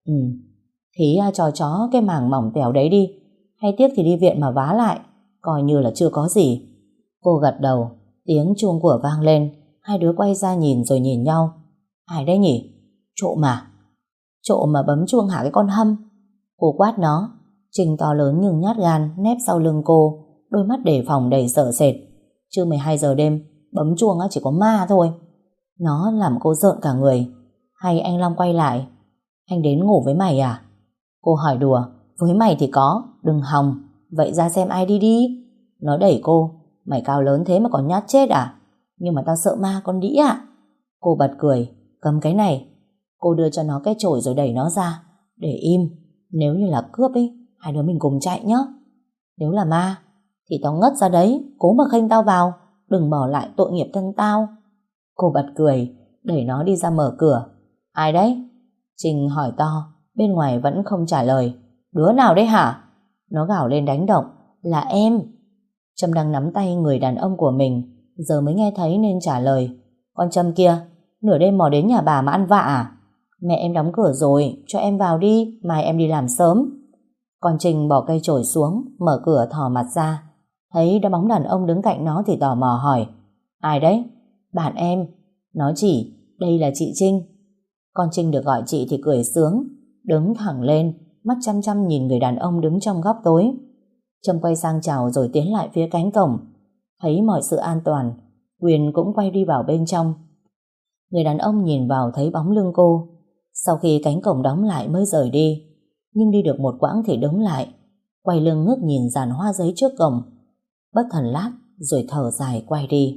Thì cho chó cái màng mỏng tẻo đấy đi. Hay tiếc thì đi viện mà vá lại, coi như là chưa có gì. Cô gật đầu. Tiếng chuông của vang lên. Hai đứa quay ra nhìn rồi nhìn nhau. Ai đấy nhỉ? Trộm à? Trộm mà bấm chuông hả cái con hâm? Cô quát nó. Trinh to lớn nhưng nhát gan nép sau lưng cô, đôi mắt đề phòng đầy sợ sệt. Chứ 12 giờ đêm bấm chuông chỉ có ma thôi. Nó làm cô rợn cả người. Hay anh Long quay lại? Anh đến ngủ với mày à? Cô hỏi đùa. Với mày thì có, đừng hòng. Vậy ra xem ai đi đi. Nó đẩy cô. Mày cao lớn thế mà còn nhát chết à? Nhưng mà tao sợ ma con đĩ ạ. Cô bật cười. Cầm cái này. Cô đưa cho nó cái chổi rồi đẩy nó ra. Để im. Nếu như là cướp ấy, hai đứa mình cùng chạy nhé. Nếu là ma thì tao ngất ra đấy, cố mà khênh tao vào, đừng bỏ lại tội nghiệp thân tao. Cô bật cười, đẩy nó đi ra mở cửa. Ai đấy? Trinh hỏi to, bên ngoài vẫn không trả lời. Đứa nào đấy hả? Nó gào lên đánh động. Là em. Trâm đang nắm tay người đàn ông của mình, giờ mới nghe thấy nên trả lời. Con Trâm kia, nửa đêm mò đến nhà bà mà ăn vạ à? Mẹ em đóng cửa rồi, cho em vào đi, mai em đi làm sớm. Con Trinh bỏ cây chổi xuống, mở cửa thò mặt ra. Thấy đám bóng đàn ông đứng cạnh nó thì tò mò hỏi. Ai đấy? Bạn em. Nó chỉ, đây là chị Trinh. Con Trinh được gọi chị thì cười sướng, đứng thẳng lên, mắt chăm chăm nhìn người đàn ông đứng trong góc tối. Trâm quay sang chào rồi tiến lại phía cánh cổng. Thấy mọi sự an toàn, Quyền cũng quay đi vào bên trong. Người đàn ông nhìn vào thấy bóng lưng cô. Sau khi cánh cổng đóng lại mới rời đi. Nhưng đi được một quãng thì đứng lại, quay lưng ngước nhìn dàn hoa giấy trước cổng. Bất thần lát rồi thở dài quay đi.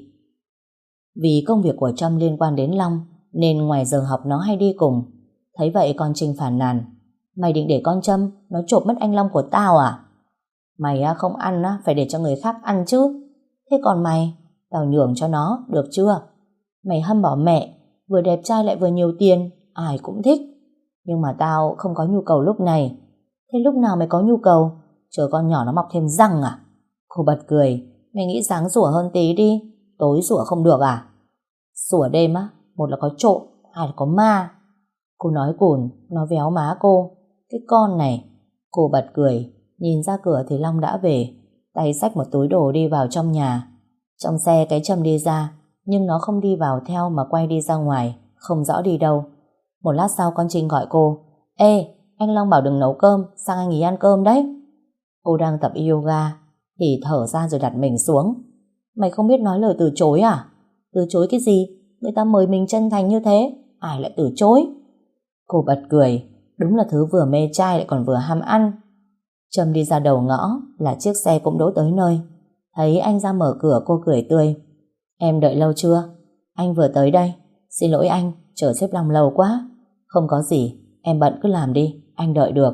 Vì công việc của Trâm liên quan đến Long nên ngoài giờ học nó hay đi cùng. Thấy vậy con Trinh phàn nàn. Mày định để con Trâm nó chộp mất anh Long của tao à? Mày không ăn phải để cho người khác ăn chứ. Thế còn mày, tao nhường cho nó, được chưa? Mày hâm bỏ mẹ, vừa đẹp trai lại vừa nhiều tiền, ai cũng thích. Nhưng mà tao không có nhu cầu lúc này. Thế lúc nào mày có nhu cầu? Chờ con nhỏ nó mọc thêm răng à? Cô bật cười. Mày nghĩ sáng sủa hơn tí đi, tối sủa không được à? Sủa đêm một là có trộm, hai là có ma. Cô nói cùn, nó véo má cô. Cái con này. Cô bật cười. Nhìn ra cửa thì Long đã về, tay xách một túi đồ đi vào trong nhà. Trong xe cái Trâm đi ra, nhưng nó không đi vào theo mà quay đi ra ngoài, không rõ đi đâu. Một lát sau con Trinh gọi cô. Ê, anh Long bảo đừng nấu cơm, sang anh ý ăn cơm đấy. Cô đang tập yoga thì thở ra rồi đặt mình xuống. Mày không biết nói lời từ chối à? Từ chối cái gì? Người ta mời mình chân thành như thế, ai lại từ chối? Cô bật cười. Đúng là thứ vừa mê trai lại còn vừa ham ăn. Trâm đi ra đầu ngõ là chiếc xe cũng đỗ tới nơi. Thấy anh ra mở cửa cô cười tươi. Em đợi lâu chưa? Anh vừa tới đây. Xin lỗi anh, chờ xếp Long lâu quá. Không có gì, em bận cứ làm đi, anh đợi được.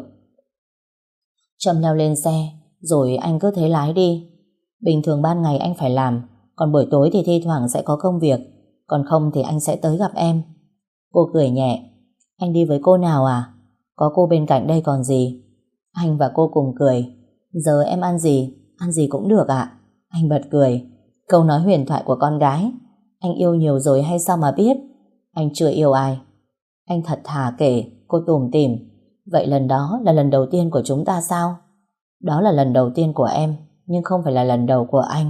Trâm leo lên xe, rồi anh cứ thế lái đi. Bình thường ban ngày anh phải làm, còn buổi tối thì thi thoảng sẽ có công việc, còn không thì anh sẽ tới gặp em. Cô cười nhẹ. Anh đi với cô nào à? Có cô bên cạnh đây còn gì. Anh và cô cùng cười. Giờ em ăn gì? Ăn gì cũng được ạ. Anh bật cười. Câu nói huyền thoại của con gái. Anh yêu nhiều rồi hay sao mà biết? Anh chưa yêu ai. Anh thật thà kể. Cô tủm tỉm. Vậy lần đó là lần đầu tiên của chúng ta sao? Đó là lần đầu tiên của em, nhưng không phải là lần đầu của anh.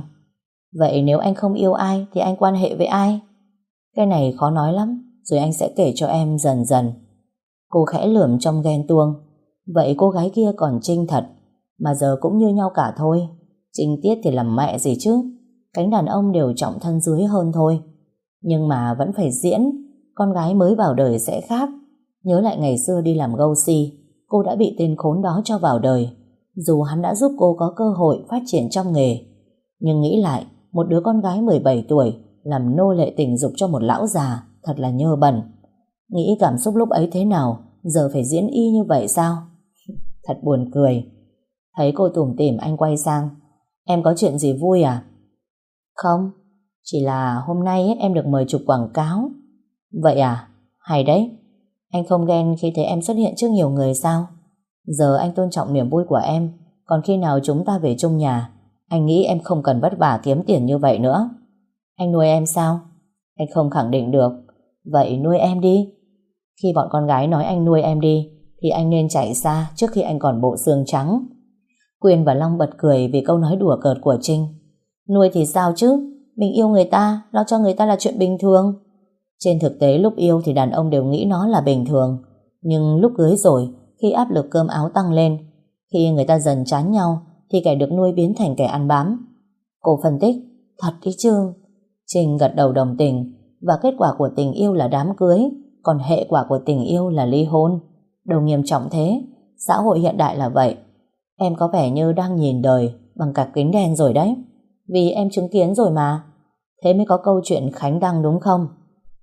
Vậy nếu anh không yêu ai thì anh quan hệ với ai? Cái này khó nói lắm, rồi anh sẽ kể cho em dần dần. Cô khẽ lườm trong ghen tuông. Vậy cô gái kia còn Trinh thật, mà giờ cũng như nhau cả thôi. Trinh tiết thì làm mẹ gì chứ. Cánh đàn ông đều trọng thân dưới hơn thôi. Nhưng mà vẫn phải diễn. Con gái mới vào đời sẽ khác. Nhớ lại ngày xưa đi làm gâu si, cô đã bị tên khốn đó cho vào đời. Dù hắn đã giúp cô có cơ hội phát triển trong nghề, nhưng nghĩ lại, một đứa con gái 17 tuổi làm nô lệ tình dục cho một lão già, thật là nhơ bẩn. Nghĩ cảm xúc lúc ấy thế nào, giờ phải diễn y như vậy sao? Thật buồn cười. Thấy cô tủm tỉm anh quay sang. Em có chuyện gì vui à? Không, chỉ là hôm nay em được mời chụp quảng cáo. Vậy à? Hay đấy. Anh không ghen khi thấy em xuất hiện trước nhiều người sao? Giờ anh tôn trọng niềm vui của em, còn khi nào chúng ta về chung nhà, anh nghĩ em không cần vất vả kiếm tiền như vậy nữa. Anh nuôi em sao? Anh không khẳng định được. Vậy nuôi em đi. Khi bọn con gái nói anh nuôi em đi thì anh nên chạy xa trước khi anh còn bộ xương trắng. Quyên và Long bật cười vì câu nói đùa cợt của Trinh. Nuôi thì sao chứ? Mình yêu người ta, lo cho người ta là chuyện bình thường. Trên thực tế lúc yêu thì đàn ông đều nghĩ nó là bình thường. Nhưng lúc cưới rồi, khi áp lực cơm áo tăng lên, khi người ta dần chán nhau, thì kẻ được nuôi biến thành kẻ ăn bám. Cô phân tích. Thật đi chứ. Trinh gật đầu đồng tình. Và kết quả của tình yêu là đám cưới, còn hệ quả của tình yêu là ly hôn. Đâu nghiêm trọng thế. Xã hội hiện đại là vậy. Em có vẻ như đang nhìn đời bằng cặp kính đen rồi đấy. Vì em chứng kiến rồi mà. Thế mới có câu chuyện Khánh Đăng đúng không?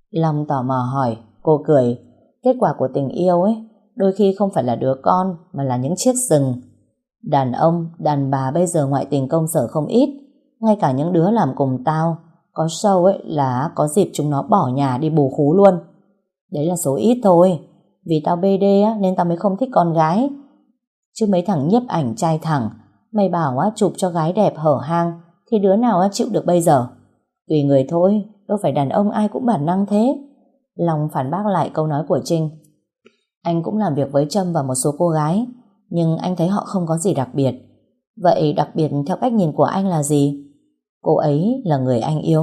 Long tò mò hỏi. Cô cười. Kết quả của tình yêu ấy đôi khi không phải là đứa con mà là những chiếc sừng. Đàn ông, đàn bà bây giờ ngoại tình công sở không ít. Ngay cả những đứa làm cùng tao có show ấy là có dịp chúng nó bỏ nhà đi bù khú luôn. Đấy là số ít thôi. Vì tao BD á, nên tao mới không thích con gái. Chứ mấy thằng nhiếp ảnh trai thẳng, mày bảo á, chụp cho gái đẹp hở hang thì đứa nào á, chịu được bây giờ. Tùy người thôi, đâu phải đàn ông ai cũng bản năng thế. Long phản bác lại câu nói của Trinh. Anh cũng làm việc với Trâm và một số cô gái, nhưng anh thấy họ không có gì đặc biệt. Vậy đặc biệt theo cách nhìn của anh là gì? Cô ấy là người anh yêu.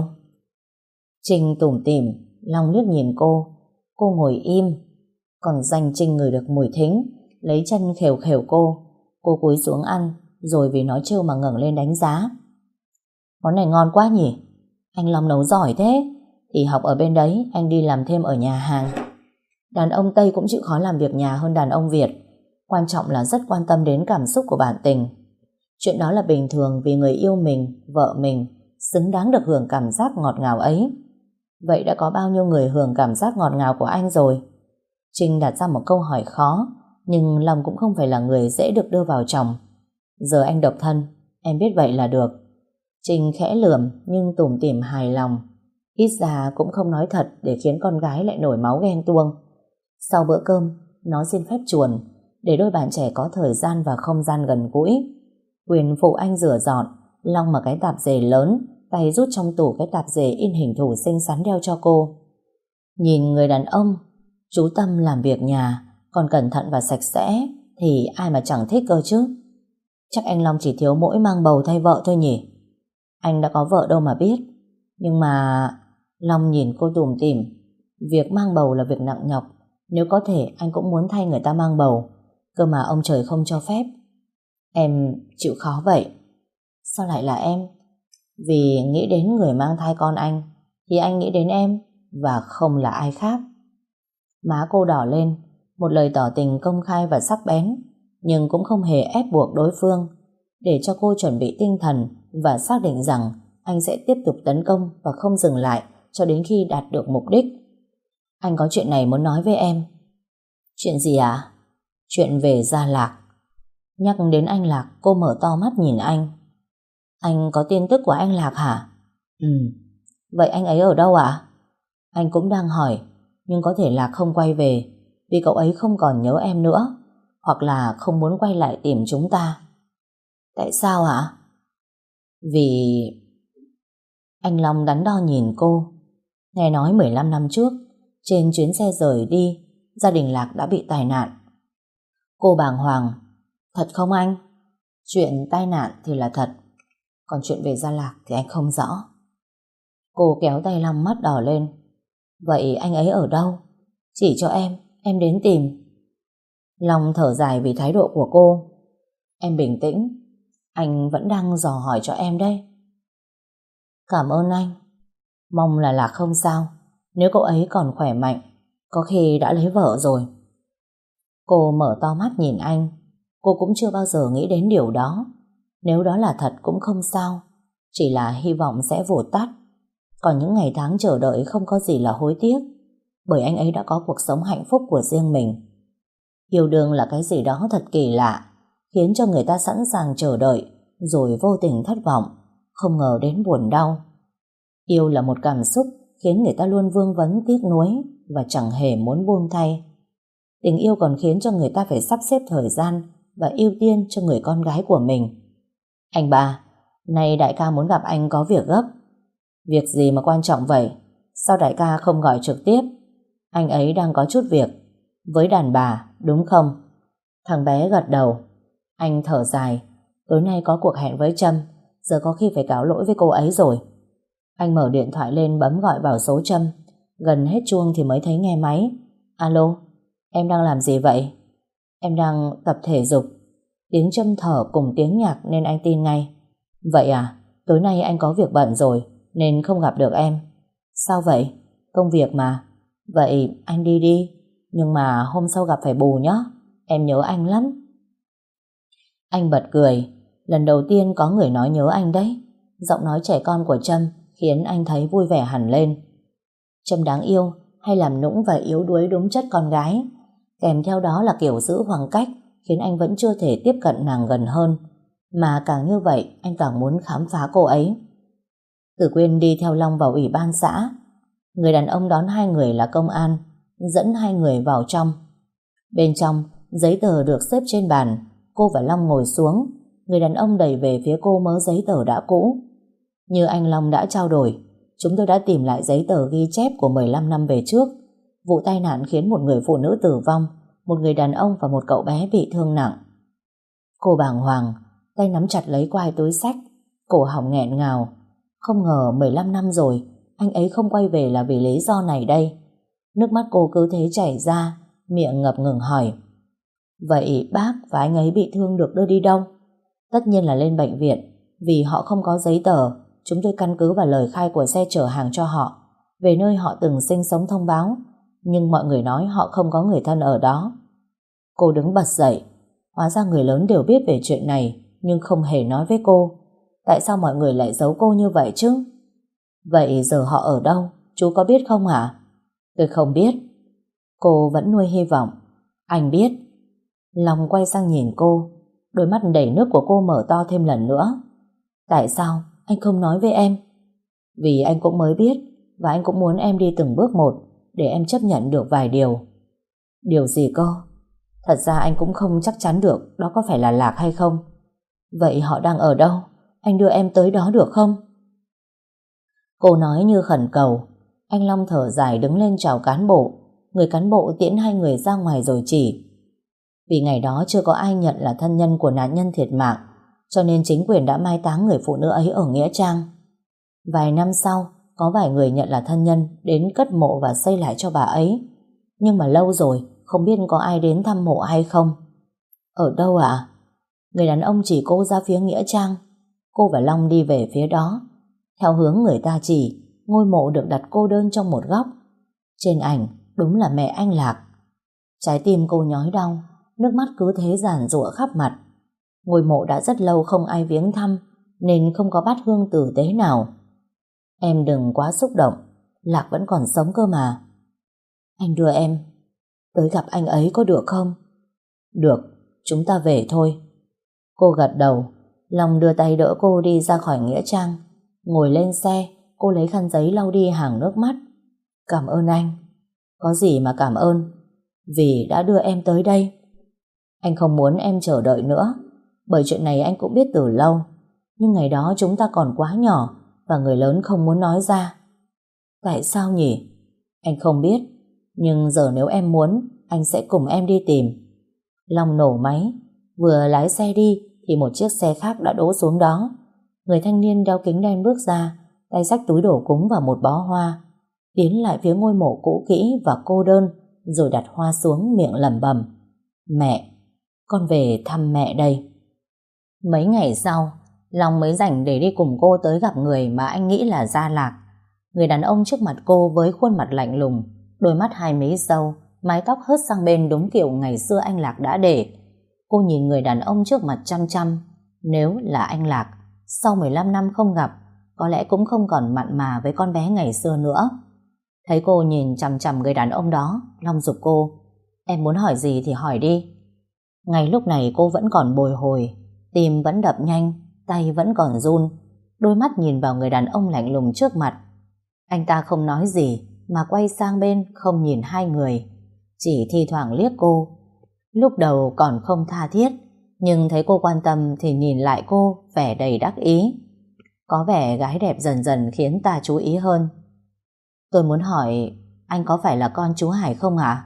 Trinh tủm tỉm. Long liếc nhìn cô. Cô ngồi im. Còn danh Trinh ngửi được mùi thính, lấy chân khều khều cô. Cô cúi xuống ăn, rồi vì nói trêu mà ngẩng lên đánh giá. Món này ngon quá nhỉ? Anh Long nấu giỏi thế. Thì học ở bên đấy, anh đi làm thêm ở nhà hàng. Đàn ông Tây cũng chịu khó làm việc nhà hơn đàn ông Việt. Quan trọng là rất quan tâm đến cảm xúc của bạn tình. Chuyện đó là bình thường vì người yêu mình, vợ mình xứng đáng được hưởng cảm giác ngọt ngào ấy. Vậy đã có bao nhiêu người hưởng cảm giác ngọt ngào của anh rồi? Trinh đặt ra một câu hỏi khó, nhưng Long cũng không phải là người dễ được đưa vào chồng. Giờ anh độc thân, em biết vậy là được. Trinh khẽ lườm nhưng tủm tỉm hài lòng. Ít ra cũng không nói thật để khiến con gái lại nổi máu ghen tuông. Sau bữa cơm, nó xin phép chuồn để đôi bạn trẻ có thời gian và không gian gần gũi. Quyền phụ anh rửa dọn. Long mở cái tạp dề lớn, tay rút trong tủ cái tạp dề in hình thù xinh xắn đeo cho cô. Nhìn người đàn ông chú tâm làm việc nhà, còn cẩn thận và sạch sẽ thì ai mà chẳng thích cơ chứ. Chắc anh Long chỉ thiếu mỗi mang bầu thay vợ thôi nhỉ? Anh đã có vợ đâu mà biết. Nhưng mà... Long nhìn cô tủm tỉm. Việc mang bầu là việc nặng nhọc. Nếu có thể anh cũng muốn thay người ta mang bầu. Cơ mà ông trời không cho phép. Em chịu khó vậy. Sao lại là em? Vì nghĩ đến người mang thai con anh thì anh nghĩ đến em và không là ai khác. Má cô đỏ lên. Một lời tỏ tình công khai và sắc bén, nhưng cũng không hề ép buộc đối phương, để cho cô chuẩn bị tinh thần và xác định rằng anh sẽ tiếp tục tấn công và không dừng lại cho đến khi đạt được mục đích. Anh có chuyện này muốn nói với em. Chuyện gì ạ? Chuyện về Gia Lạc. Nhắc đến anh Lạc, cô mở to mắt nhìn anh. Anh có tin tức của anh Lạc hả? Ừ. Vậy anh ấy ở đâu ạ? Anh cũng đang hỏi, nhưng có thể Lạc không quay về vì cậu ấy không còn nhớ em nữa, hoặc là không muốn quay lại tìm chúng ta. Tại sao ạ? Vì... Anh Long đắn đo nhìn cô. Nghe nói 15 năm trước, trên chuyến xe rời đi, gia đình Lạc đã bị tai nạn. Cô bàng hoàng. Thật không anh? Chuyện tai nạn thì là thật, còn chuyện về Gia Lạc thì anh không rõ. Cô kéo tay Long, mắt đỏ lên. Vậy anh ấy ở đâu? Chỉ cho em đến tìm. Long thở dài vì thái độ của cô. Em bình tĩnh, anh vẫn đang dò hỏi cho em đây. Cảm ơn anh. Mong là Lạc không sao. Nếu cậu ấy còn khỏe mạnh, có khi đã lấy vợ rồi. Cô mở to mắt nhìn anh. Cô cũng chưa bao giờ nghĩ đến điều đó. Nếu đó là thật cũng không sao, chỉ là hy vọng sẽ vụt tắt. Còn những ngày tháng chờ đợi không có gì là hối tiếc, bởi anh ấy đã có cuộc sống hạnh phúc của riêng mình. Yêu đương là cái gì đó thật kỳ lạ, khiến cho người ta sẵn sàng chờ đợi, rồi vô tình thất vọng, không ngờ đến buồn đau. Yêu là một cảm xúc khiến người ta luôn vương vấn tiếc nuối và chẳng hề muốn buông tay. Tình yêu còn khiến cho người ta phải sắp xếp thời gian và ưu tiên cho người con gái của mình. Anh ba, nay đại ca muốn gặp anh có việc gấp. Việc gì mà quan trọng vậy? Sao đại ca không gọi trực tiếp? Anh ấy đang có chút việc với đàn bà, đúng không? Thằng bé gật đầu. Anh thở dài. Tối nay có cuộc hẹn với Trâm, giờ có khi phải cáo lỗi với cô ấy rồi. Anh mở điện thoại lên bấm gọi vào số Trâm. Gần hết chuông thì mới thấy nghe máy. Alo, em đang làm gì vậy? Em đang tập thể dục. Tiếng Trâm thở cùng tiếng nhạc nên anh tin ngay. Vậy à, tối nay anh có việc bận rồi nên không gặp được em. Sao vậy? Công việc mà. Vậy anh đi đi, nhưng mà hôm sau gặp phải bù nhé. Em nhớ anh lắm. Anh bật cười. Lần đầu tiên có người nói nhớ anh đấy. Giọng nói trẻ con của Trâm khiến anh thấy vui vẻ hẳn lên. Trông đáng yêu hay làm nũng và yếu đuối đúng chất con gái. Kèm theo đó là kiểu giữ khoảng cách khiến anh vẫn chưa thể tiếp cận nàng gần hơn. Mà càng như vậy anh càng muốn khám phá cô ấy. Tử Quyên đi theo Long vào ủy ban xã. Người đàn ông đón hai người là công an, dẫn hai người vào trong. Bên trong, giấy tờ được xếp trên bàn. Cô và Long ngồi xuống. Người đàn ông đẩy về phía cô mớ giấy tờ đã cũ. Như anh Long đã trao đổi, chúng tôi đã tìm lại giấy tờ ghi chép của 15 năm về trước. Vụ tai nạn khiến một người phụ nữ tử vong, một người đàn ông và một cậu bé bị thương nặng. Cô bàng hoàng, tay nắm chặt lấy quai túi xách, cổ họng nghẹn ngào. Không ngờ 15 năm rồi, anh ấy không quay về là vì lý do này đây. Nước mắt cô cứ thế chảy ra, miệng ngập ngừng hỏi. Vậy bác và anh ấy bị thương được đưa đi đâu? Tất nhiên là lên bệnh viện. Vì họ không có giấy tờ, chúng tôi căn cứ vào lời khai của xe chở hàng cho họ về nơi họ từng sinh sống thông báo. Nhưng mọi người nói họ không có người thân ở đó. Cô đứng bật dậy. Hóa ra người lớn đều biết về chuyện này, nhưng không hề nói với cô. Tại sao mọi người lại giấu cô như vậy chứ? Vậy giờ họ ở đâu? Chú có biết không hả? Tôi không biết. Cô vẫn nuôi hy vọng. Anh biết. Long quay sang nhìn cô. Đôi mắt đầy nước của cô mở to thêm lần nữa. Tại sao anh không nói với em? Vì anh cũng mới biết, và anh cũng muốn em đi từng bước một để em chấp nhận được vài điều. Điều gì cơ? Thật ra anh cũng không chắc chắn được đó có phải là Lạc hay không. Vậy họ đang ở đâu? Anh đưa em tới đó được không? Cô nói như khẩn cầu. Anh Long thở dài đứng lên chào cán bộ. Người cán bộ tiễn hai người ra ngoài rồi chỉ. Vì ngày đó chưa có ai nhận là thân nhân của nạn nhân thiệt mạng, cho nên chính quyền đã mai táng người phụ nữ ấy ở Nghĩa Trang. Vài năm sau, có vài người nhận là thân nhân đến cất mộ và xây lại cho bà ấy. Nhưng mà lâu rồi, không biết có ai đến thăm mộ hay không. Ở đâu ạ? Người đàn ông chỉ cô ra phía Nghĩa Trang. Cô và Long đi về phía đó. Theo hướng người ta chỉ, ngôi mộ được đặt cô đơn trong một góc. Trên ảnh, đúng là mẹ anh Lạc. Trái tim cô nhói đau, nước mắt cứ thế giàn giụa khắp mặt. Ngôi mộ đã rất lâu không ai viếng thăm, nên không có bát hương tử tế nào. Em đừng quá xúc động, Lạc vẫn còn sống cơ mà. Anh đưa em tới gặp anh ấy có được không? Được, chúng ta về thôi. Cô gật đầu. Long đưa tay đỡ cô đi ra khỏi Nghĩa Trang. Ngồi lên xe, cô lấy khăn giấy lau đi hàng nước mắt. Cảm ơn anh. Có gì mà cảm ơn, vì đã đưa em tới đây. Anh không muốn em chờ đợi nữa, bởi chuyện này anh cũng biết từ lâu. Nhưng ngày đó chúng ta còn quá nhỏ, và người lớn không muốn nói ra. Tại sao nhỉ? Anh không biết, nhưng giờ nếu em muốn, anh sẽ cùng em đi tìm. Long nổ máy. Vừa lái xe đi thì một chiếc xe khác đã đỗ xuống đó. Người thanh niên đeo kính đen bước ra, tay xách túi đổ cúng và một bó hoa, tiến lại phía ngôi mộ cũ kỹ và cô đơn, rồi đặt hoa xuống, miệng lẩm bẩm. Mẹ, con về thăm mẹ đây. Mấy ngày sau, Long mới rảnh để đi cùng cô tới gặp người mà anh nghĩ là Gia Lạc. Người đàn ông trước mặt cô với khuôn mặt lạnh lùng, đôi mắt hai mí sâu, mái tóc hớt sang bên đúng kiểu ngày xưa anh Lạc đã để. Cô nhìn người đàn ông trước mặt chăm chăm. Nếu là anh Lạc, sau 15 năm không gặp, có lẽ cũng không còn mặn mà với con bé ngày xưa nữa. Thấy cô nhìn chằm chằm người đàn ông đó, Long giục cô. Em muốn hỏi gì thì hỏi đi. Ngay lúc này cô vẫn còn bồi hồi, tim vẫn đập nhanh, tay vẫn còn run, đôi mắt nhìn vào người đàn ông lạnh lùng trước mặt. Anh ta không nói gì mà quay sang bên, không nhìn hai người, chỉ thi thoảng liếc cô. Lúc đầu còn không tha thiết, nhưng thấy cô quan tâm thì nhìn lại cô vẻ đầy đắc ý. Có vẻ gái đẹp dần dần khiến ta chú ý hơn. Tôi muốn hỏi, anh có phải là con chú Hải không ạ?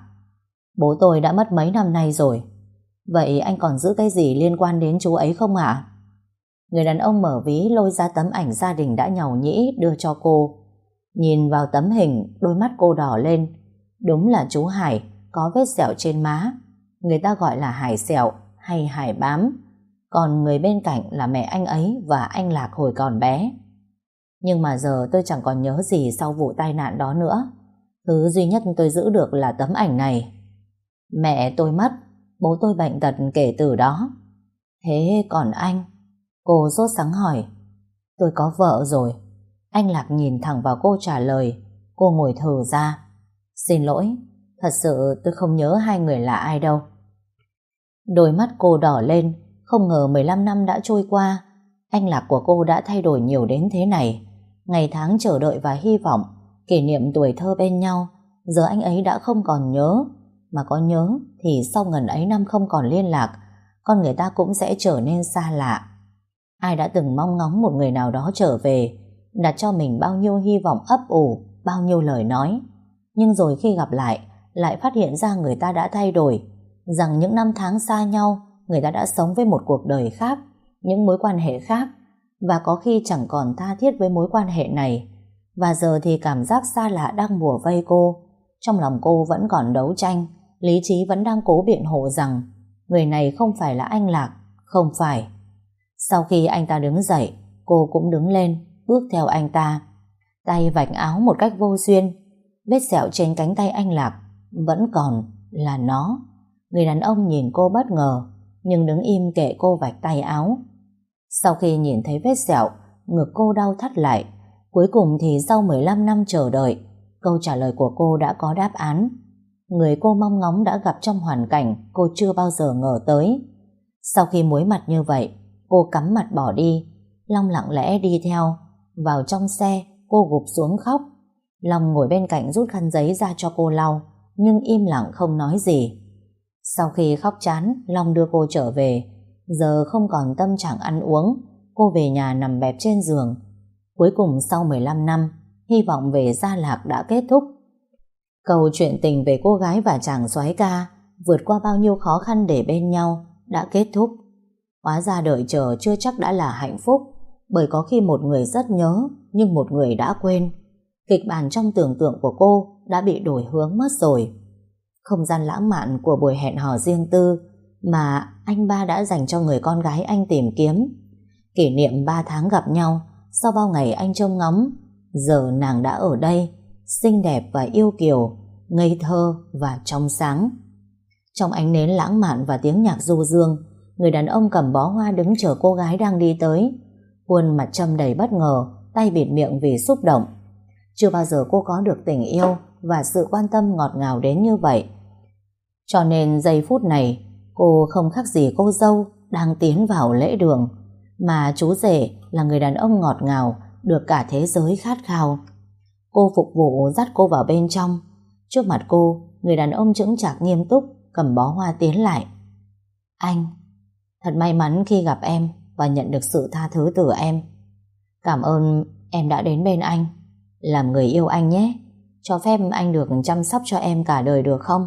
Bố tôi đã mất mấy năm nay rồi. Vậy anh còn giữ cái gì liên quan đến chú ấy không ạ? Người đàn ông mở ví lôi ra tấm ảnh gia đình đã nhàu nhĩ đưa cho cô. Nhìn vào tấm hình, đôi mắt cô đỏ lên. Đúng là chú Hải, có vết sẹo trên má. Người ta gọi là Hải sẹo hay Hải bám. Còn người bên cạnh là mẹ anh ấy và anh Lạc hồi còn bé. Nhưng mà giờ tôi chẳng còn nhớ gì sau vụ tai nạn đó nữa. Thứ duy nhất tôi giữ được là tấm ảnh này. Mẹ tôi mất, bố tôi bệnh tật kể từ đó. Thế còn anh? Cô sốt sắng hỏi. Tôi có vợ rồi. Anh Lạc nhìn thẳng vào cô trả lời. Cô ngồi thở ra. Xin lỗi, thật sự tôi không nhớ hai người là ai đâu. Đôi mắt cô đỏ lên, không ngờ 15 năm đã trôi qua, anh Lạc của cô đã thay đổi nhiều đến thế này. Ngày tháng chờ đợi và hy vọng, kỷ niệm tuổi thơ bên nhau, giờ anh ấy đã không còn nhớ. Mà có nhớ thì sau ngần ấy năm không còn liên lạc, con người ta cũng sẽ trở nên xa lạ. Ai đã từng mong ngóng một người nào đó trở về, đặt cho mình bao nhiêu hy vọng ấp ủ, bao nhiêu lời nói. Nhưng rồi khi gặp lại phát hiện ra người ta đã thay đổi, rằng những năm tháng xa nhau, người ta đã sống với một cuộc đời khác, những mối quan hệ khác, và có khi chẳng còn tha thiết với mối quan hệ này. Và giờ thì cảm giác xa lạ đang bủa vây cô. Trong lòng cô vẫn còn đấu tranh, lý trí vẫn đang cố biện hộ rằng người này không phải là anh Lạc, không phải. Sau khi anh ta đứng dậy, cô cũng đứng lên, bước theo anh ta. Tay vạch áo một cách vô duyên. Vết sẹo trên cánh tay anh Lạc vẫn còn là nó. Người đàn ông nhìn cô bất ngờ, nhưng đứng im kệ cô vạch tay áo. Sau khi nhìn thấy vết sẹo, ngực cô đau thắt lại. Cuối cùng thì sau 15 năm chờ đợi, câu trả lời của cô đã có đáp án. Người cô mong ngóng đã gặp trong hoàn cảnh cô chưa bao giờ ngờ tới. Sau khi muối mặt như vậy, cô cắm mặt bỏ đi. Long lặng lẽ đi theo. Vào trong xe, cô gục xuống khóc. Long ngồi bên cạnh rút khăn giấy ra cho cô lau, nhưng im lặng không nói gì. Sau khi khóc chán, Long đưa cô trở về. Giờ không còn tâm trạng ăn uống, cô về nhà nằm bẹp trên giường. Cuối cùng sau 15 năm, hy vọng về Gia Lạc đã kết thúc. Câu chuyện tình về cô gái và chàng soái ca vượt qua bao nhiêu khó khăn để bên nhau đã kết thúc. Hóa ra đợi chờ chưa chắc đã là hạnh phúc, bởi có khi một người rất nhớ nhưng một người đã quên. Kịch bản trong tưởng tượng của cô đã bị đổi hướng mất rồi. Không gian lãng mạn của buổi hẹn hò riêng tư mà anh ba đã dành cho người con gái anh tìm kiếm. Kỷ niệm 3 tháng gặp nhau, sau bao ngày anh trông ngóng, giờ nàng đã ở đây, xinh đẹp và yêu kiều, ngây thơ và trong sáng. Trong ánh nến lãng mạn và tiếng nhạc du dương, người đàn ông cầm bó hoa đứng chờ cô gái đang đi tới. Khuôn mặt Trâm đầy bất ngờ, tay bịt miệng vì xúc động. Chưa bao giờ cô có được tình yêu và sự quan tâm ngọt ngào đến như vậy. Cho nên giây phút này, cô không khác gì cô dâu đang tiến vào lễ đường, mà chú rể là người đàn ông ngọt ngào được cả thế giới khát khao. Cô phục vụ dắt cô vào bên trong. Trước mặt cô, người đàn ông chững chạc nghiêm túc cầm bó hoa tiến lại. Anh, thật may mắn khi gặp em và nhận được sự tha thứ từ em. Cảm ơn em đã đến bên anh. Làm người yêu anh nhé. Cho phép anh được chăm sóc cho em cả đời được không?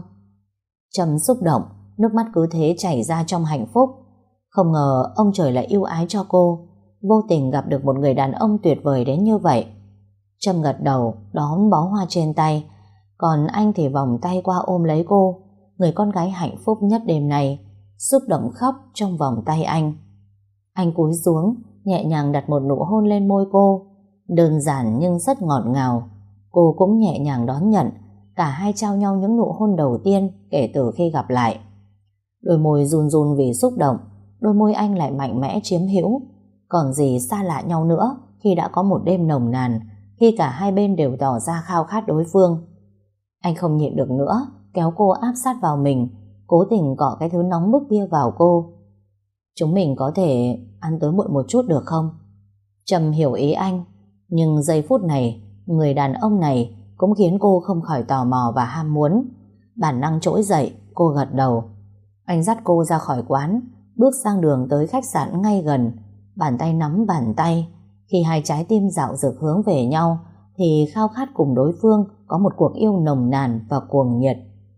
Trâm xúc động, nước mắt cứ thế chảy ra trong hạnh phúc. Không ngờ ông trời lại yêu ái cho cô, vô tình gặp được một người đàn ông tuyệt vời đến như vậy. Trâm gật đầu đón bó hoa trên tay, còn anh thì vòng tay qua ôm lấy cô, người con gái hạnh phúc nhất đêm nay, xúc động khóc trong vòng tay anh. Anh cúi xuống, nhẹ nhàng đặt một nụ hôn lên môi cô, đơn giản nhưng rất ngọt ngào. Cô cũng nhẹ nhàng đón nhận. Cả hai trao nhau những nụ hôn đầu tiên kể từ khi gặp lại. Đôi môi run run vì xúc động, đôi môi anh lại mạnh mẽ chiếm hữu. Còn gì xa lạ nhau nữa khi đã có một đêm nồng nàn, khi cả hai bên đều tỏ ra khao khát đối phương. Anh không nhịn được nữa, kéo cô áp sát vào mình, cố tình cọ cái thứ nóng bức kia vào cô. Chúng mình có thể ăn tối muộn một chút được không? Trâm hiểu ý anh, nhưng giây phút này, người đàn ông này cũng khiến cô không khỏi tò mò và ham muốn. Bản năng trỗi dậy, cô gật đầu. Anh dắt cô ra khỏi quán, bước sang đường tới khách sạn ngay gần, bàn tay nắm bàn tay. Khi hai trái tim dạo dực hướng về nhau, thì khao khát cùng đối phương có một cuộc yêu nồng nàn và cuồng nhiệt.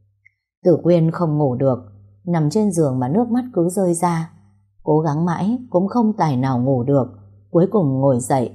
Tử Quyên không ngủ được, nằm trên giường mà nước mắt cứ rơi ra. Cố gắng mãi cũng không tài nào ngủ được, cuối cùng ngồi dậy.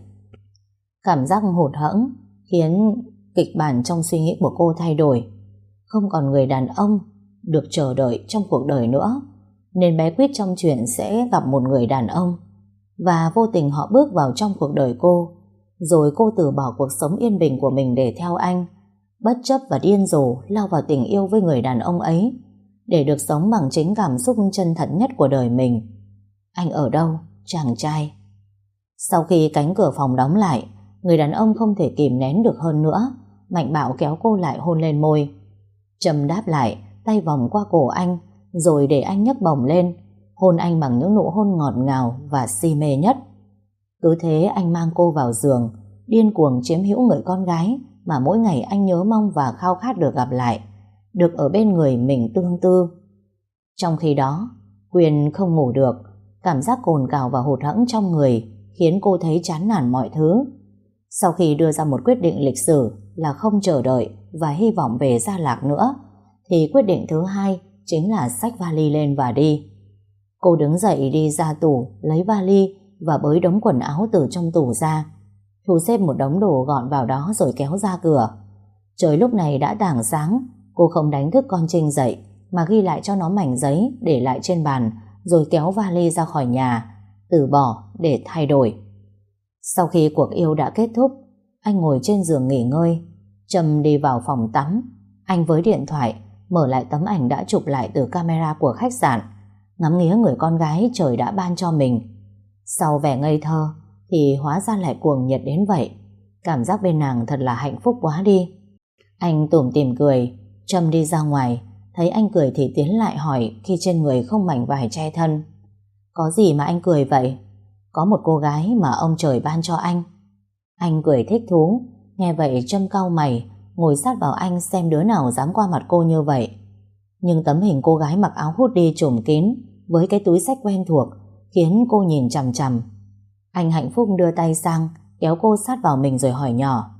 Cảm giác hụt hẫng khiến kịch bản trong suy nghĩ của cô thay đổi. Không còn người đàn ông được chờ đợi trong cuộc đời nữa, nên bé Quýt trong chuyện sẽ gặp một người đàn ông, và vô tình họ bước vào trong cuộc đời cô. Rồi cô từ bỏ cuộc sống yên bình của mình để theo anh, bất chấp và điên rồ lao vào tình yêu với người đàn ông ấy, để được sống bằng chính cảm xúc chân thật nhất của đời mình. Anh ở đâu, chàng trai? Sau khi cánh cửa phòng đóng lại, người đàn ông không thể kìm nén được hơn nữa, mạnh bạo kéo cô lại hôn lên môi. Trâm đáp lại, tay vòng qua cổ anh, rồi để anh nhấc bổng lên, hôn anh bằng những nụ hôn ngọt ngào và si mê nhất. Cứ thế anh mang cô vào giường, điên cuồng chiếm hữu người con gái mà mỗi ngày anh nhớ mong và khao khát được gặp lại, được ở bên người mình tương tư. Trong khi đó, Quyên không ngủ được, cảm giác cồn cào và hụt hẫng trong người khiến cô thấy chán nản mọi thứ. Sau khi đưa ra một quyết định lịch sử là không chờ đợi và hy vọng về Gia Lạc nữa, thì quyết định thứ hai chính là xách vali lên và đi. Cô đứng dậy đi ra tủ, lấy vali và bới đống quần áo từ trong tủ ra, thu xếp một đống đồ gọn vào đó rồi kéo ra cửa. Trời lúc này đã tảng sáng, cô không đánh thức con Trinh dậy mà ghi lại cho nó mảnh giấy để lại trên bàn, rồi kéo vali ra khỏi nhà, từ bỏ để thay đổi. Sau khi cuộc yêu đã kết thúc, anh ngồi trên giường nghỉ ngơi. Trâm đi vào phòng tắm. Anh với điện thoại mở lại tấm ảnh đã chụp lại từ camera của khách sạn, ngắm nghía người con gái trời đã ban cho mình. Sau vẻ ngây thơ thì hóa ra lại cuồng nhiệt đến vậy. Cảm giác bên nàng thật là hạnh phúc quá đi. Anh tủm tỉm cười. Trâm đi ra ngoài, thấy anh cười thì tiến lại hỏi khi trên người không mảnh vải che thân. Có gì mà anh cười vậy? Có một cô gái mà ông trời ban cho anh. Anh cười thích thú. Nghe vậy Trâm cau mày, ngồi sát vào anh xem đứa nào dám qua mặt cô như vậy. Nhưng tấm hình cô gái mặc áo hoodie trùm kín với cái túi xách quen thuộc khiến cô nhìn chằm chằm. Anh hạnh phúc đưa tay sang kéo cô sát vào mình rồi hỏi nhỏ: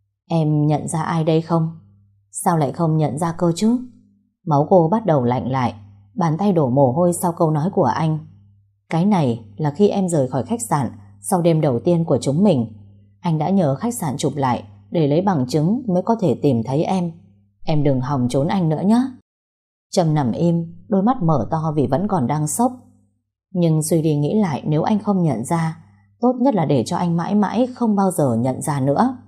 Em nhận ra ai đây không? Sao lại không nhận ra cơ chứ? Máu cô bắt đầu lạnh lại, bàn tay đổ mồ hôi sau câu nói của anh. Cái này là khi em rời khỏi khách sạn sau đêm đầu tiên của chúng mình. Anh đã nhờ khách sạn chụp lại để lấy bằng chứng mới có thể tìm thấy em. Em đừng hòng trốn anh nữa nhé. Trâm nằm im, đôi mắt mở to vì vẫn còn đang sốc. Nhưng suy đi nghĩ lại, nếu anh không nhận ra, tốt nhất là để cho anh mãi mãi không bao giờ nhận ra nữa.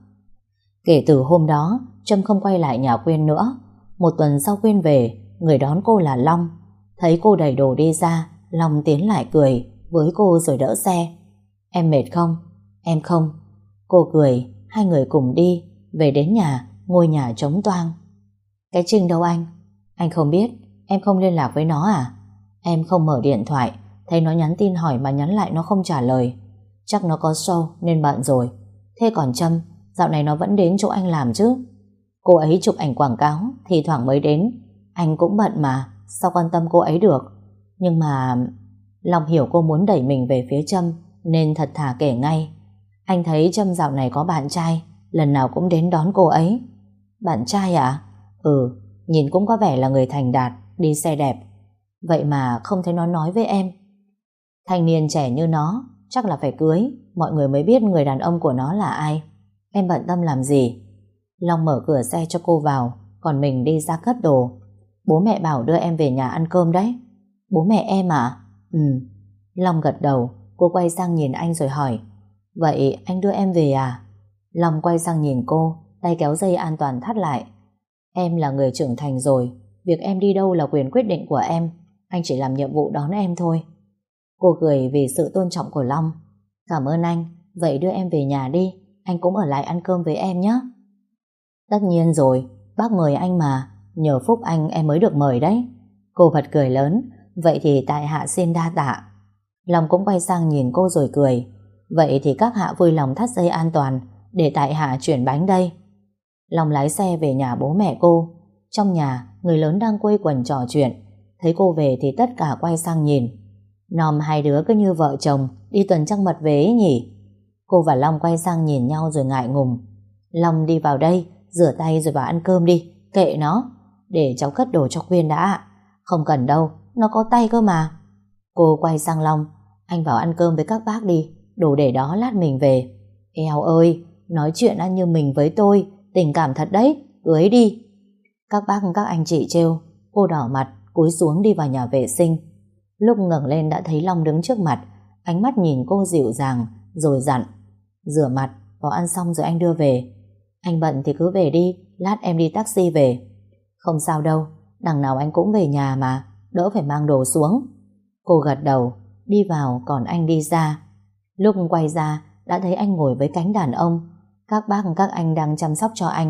Kể từ hôm đó, Trâm không quay lại nhà Quyên nữa. Một tuần sau Quyên về, người đón cô là Long. Thấy cô đầy đồ đi ra, Long tiến lại cười với cô rồi đỡ xe. Em mệt không? Em không. Cô cười, hai người cùng đi. Về đến nhà, ngôi nhà trống toang. Cái Trinh đâu anh? Anh không biết. Em không liên lạc với nó à? Em không mở điện thoại, thấy nó nhắn tin hỏi mà nhắn lại nó không trả lời. Chắc nó có show nên bận rồi. Thế còn Trâm, dạo này nó vẫn đến chỗ anh làm chứ? Cô ấy chụp ảnh quảng cáo, thì thoảng mới đến. Anh cũng bận mà, sao quan tâm cô ấy được? Nhưng mà... Long hiểu cô muốn đẩy mình về phía Trâm nên thật thà kể ngay. Anh thấy Trâm dạo này có bạn trai, lần nào cũng đến đón cô ấy. Bạn trai à? Ừ, nhìn cũng có vẻ là người thành đạt, đi xe đẹp. Vậy mà không thấy nó nói với em. Thanh niên trẻ như nó chắc là phải cưới, mọi người mới biết người đàn ông của nó là ai. Em bận tâm làm gì? Long mở cửa xe cho cô vào, còn mình đi ra cất đồ. Bố mẹ bảo đưa em về nhà ăn cơm đấy. Bố mẹ em à? Ừ. Long gật đầu. Cô quay sang nhìn anh rồi hỏi: Vậy anh đưa em về à? Long quay sang nhìn cô, tay kéo dây an toàn thắt lại. Em là người trưởng thành rồi, việc em đi đâu là quyền quyết định của em. Anh chỉ làm nhiệm vụ đón em thôi. Cô cười vì sự tôn trọng của Long. Cảm ơn anh. Vậy đưa em về nhà đi, anh cũng ở lại ăn cơm với em nhé. Tất nhiên rồi, bác mời anh mà, nhờ phúc anh em mới được mời đấy. Cô bật cười lớn. Vậy thì tại hạ xin đa tạ. Long cũng quay sang nhìn cô rồi cười. Vậy thì các hạ vui lòng thắt dây an toàn để tại hạ chuyển bánh đây. Long lái xe về nhà bố mẹ cô. Trong nhà, người lớn đang quây quần trò chuyện. Thấy cô về thì tất cả quay sang nhìn. Nòm hai đứa cứ như vợ chồng đi tuần trăng mật về ấy nhỉ? Cô và Long quay sang nhìn nhau rồi ngại ngùng. Long đi vào đây, rửa tay rồi vào ăn cơm đi. Kệ nó, để cháu cất đồ cho Quyên đã. Không cần đâu, nó có tay cơ mà. Cô quay sang Long. Anh vào ăn cơm với các bác đi, đồ để đó lát mình về. Eo ơi, nói chuyện ăn như mình với tôi, tình cảm thật đấy, cưới đi. Các bác các anh chị trêu. Cô đỏ mặt, cúi xuống đi vào nhà vệ sinh. Lúc ngẩng lên đã thấy Long đứng trước mặt. Ánh mắt nhìn cô dịu dàng rồi dặn: Rửa mặt, vào ăn xong rồi anh đưa về. Anh bận thì cứ về đi, lát em đi taxi về. Không sao đâu, đằng nào anh cũng về nhà mà, đỡ phải mang đồ xuống. Cô gật đầu, đi vào còn anh đi ra. Lúc quay ra đã thấy anh ngồi với cánh đàn ông. Các bác các anh đang chăm sóc cho anh.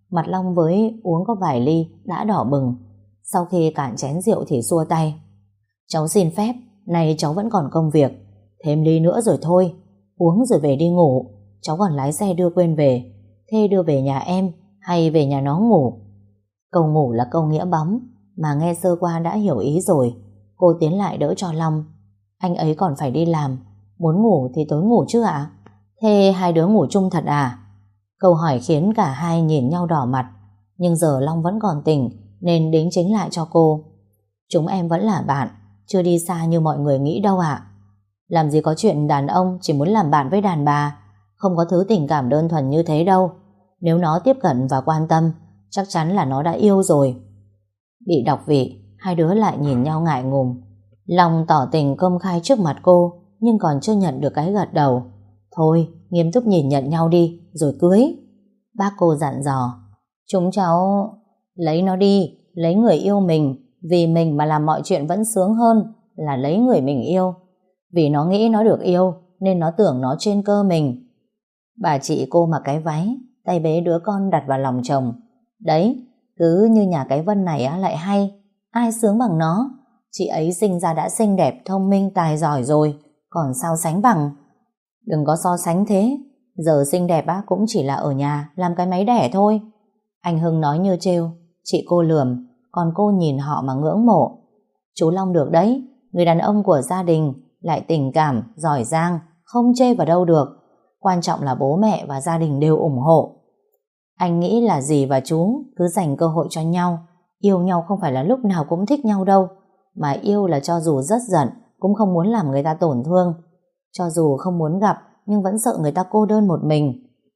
Mặt Long với uống có vài ly đã đỏ bừng. Sau khi cạn chén rượu thì xua tay. Cháu xin phép, nay cháu vẫn còn công việc. Thêm ly nữa rồi thôi. Uống rồi về đi ngủ. Cháu còn lái xe đưa Quyên về. Thế đưa về nhà em hay về nhà nó ngủ? Câu ngủ là câu nghĩa bóng, mà nghe sơ qua đã hiểu ý rồi. Cô tiến lại đỡ cho Long. Anh ấy còn phải đi làm. Muốn ngủ thì tối ngủ chứ ạ? Thế hai đứa ngủ chung thật à? Câu hỏi khiến cả hai nhìn nhau đỏ mặt. Nhưng giờ Long vẫn còn tỉnh nên đính chính lại cho cô. Chúng em vẫn là bạn, chưa đi xa như mọi người nghĩ đâu ạ. Làm gì có chuyện đàn ông chỉ muốn làm bạn với đàn bà. Không có thứ tình cảm đơn thuần như thế đâu. Nếu nó tiếp cận và quan tâm, chắc chắn là nó đã yêu rồi. Bị đọc vị, hai đứa lại nhìn nhau ngại ngùng. Long tỏ tình công khai trước mặt cô, nhưng còn chưa nhận được cái gật đầu. Thôi, nghiêm túc nhìn nhận nhau đi, rồi cưới. Bác cô dặn dò. Chúng cháu lấy nó đi, lấy người yêu mình. Vì mình mà làm mọi chuyện vẫn sướng hơn là lấy người mình yêu. Vì nó nghĩ nó được yêu nên nó tưởng nó trên cơ mình. Bà chị cô mặc cái váy, tay bế đứa con đặt vào lòng chồng. Đấy, cứ như nhà cái Vân này á lại hay. Ai sướng bằng nó? Chị ấy sinh ra đã xinh đẹp, thông minh, tài giỏi rồi, còn sao sánh bằng. Đừng có so sánh thế. Giờ xinh đẹp á cũng chỉ là ở nhà làm cái máy đẻ thôi. Anh Hưng nói như trêu. Chị cô lườm, còn cô nhìn họ mà ngưỡng mộ. Chú Long được đấy, người đàn ông của gia đình, lại tình cảm, giỏi giang, không chê vào đâu được. Quan trọng là bố mẹ và gia đình đều ủng hộ. Anh nghĩ là dì và chú cứ dành cơ hội cho nhau. Yêu nhau không phải là lúc nào cũng thích nhau đâu, mà yêu là cho dù rất giận cũng không muốn làm người ta tổn thương. Cho dù không muốn gặp nhưng vẫn sợ người ta cô đơn một mình.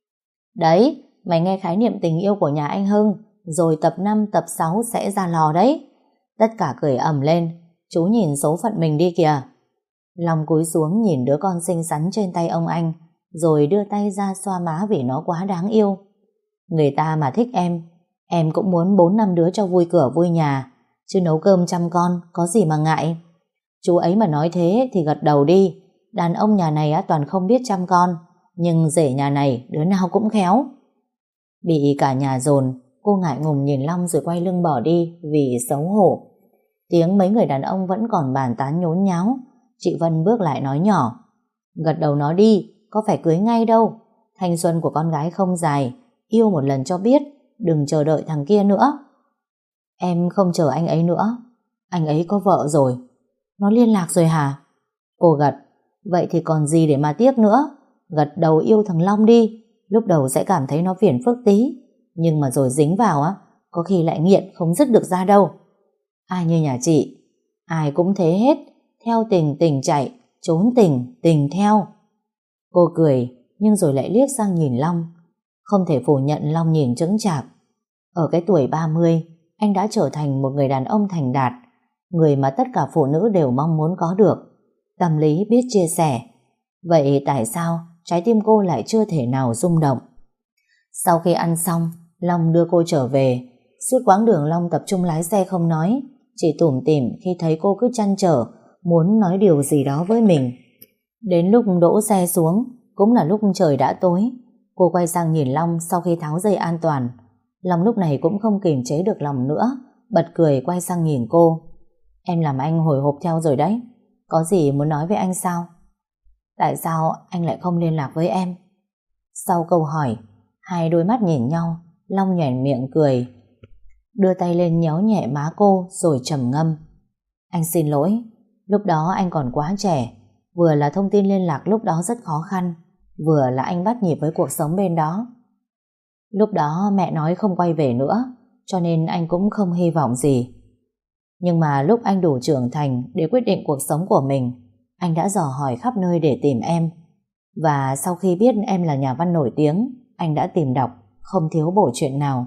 Đấy, mày nghe khái niệm tình yêu của nhà anh Hưng, rồi tập 5, tập 6 sẽ ra lò đấy. Tất cả cười ầm lên. Chú nhìn số phận mình đi kìa. Long cúi xuống nhìn đứa con xinh xắn trên tay ông anh, rồi đưa tay ra xoa má vì nó quá đáng yêu. Người ta mà thích em cũng muốn 4-5 đứa cho vui cửa vui nhà, chứ nấu cơm chăm con có gì mà ngại. Chú ấy mà nói thế thì gật đầu đi. Đàn ông nhà này á toàn không biết chăm con, nhưng rể nhà này đứa nào cũng khéo. Bị cả nhà dồn, cô ngại ngùng nhìn Long rồi quay lưng bỏ đi vì xấu hổ. Tiếng mấy người đàn ông vẫn còn bàn tán nhốn nháo. Chị Vân bước lại nói nhỏ. Gật đầu nó đi, có phải cưới ngay đâu. Thanh xuân của con gái không dài, yêu một lần cho biết, đừng chờ đợi thằng kia nữa. Em không chờ anh ấy nữa. Anh ấy có vợ rồi. Nó liên lạc rồi hả? Cô gật. Vậy thì còn gì để mà tiếc nữa. Gật đầu yêu thằng Long đi. Lúc đầu sẽ cảm thấy nó phiền phức tí, nhưng mà rồi dính vào á, có khi lại nghiện không dứt được ra đâu. Ai như nhà chị, ai cũng thế hết. Theo tình tình chạy, trốn tình tình theo. Cô cười, nhưng rồi lại liếc sang nhìn Long. Không thể phủ nhận Long nhìn chững chạc. Ở cái tuổi 30, anh đã trở thành một người đàn ông thành đạt, người mà tất cả phụ nữ đều mong muốn có được. Tâm lý biết chia sẻ. Vậy tại sao trái tim cô lại chưa thể nào rung động? Sau khi ăn xong, Long đưa cô trở về. Suốt quãng đường Long tập trung lái xe không nói, chỉ tủm tỉm khi thấy cô cứ trăn trở muốn nói điều gì đó với mình. Đến lúc đỗ xe xuống, cũng là lúc trời đã tối. Cô quay sang nhìn Long sau khi tháo dây an toàn. Long lúc này cũng không kiềm chế được lòng nữa, bật cười quay sang nhìn cô. Em làm anh hồi hộp theo rồi đấy. Có gì muốn nói với anh sao? Tại sao anh lại không liên lạc với em? Sau câu hỏi, hai đôi mắt nhìn nhau. Long nhoẻn miệng cười, đưa tay lên nhéo nhẹ má cô rồi trầm ngâm. Anh xin lỗi, lúc đó anh còn quá trẻ. Vừa là thông tin liên lạc lúc đó rất khó khăn, vừa là anh bắt nhịp với cuộc sống bên đó. Lúc đó mẹ nói không quay về nữa, cho nên anh cũng không hy vọng gì. Nhưng mà lúc anh đủ trưởng thành để quyết định cuộc sống của mình, anh đã dò hỏi khắp nơi để tìm em. Và sau khi biết em là nhà văn nổi tiếng, anh đã tìm đọc, không thiếu bổ chuyện nào.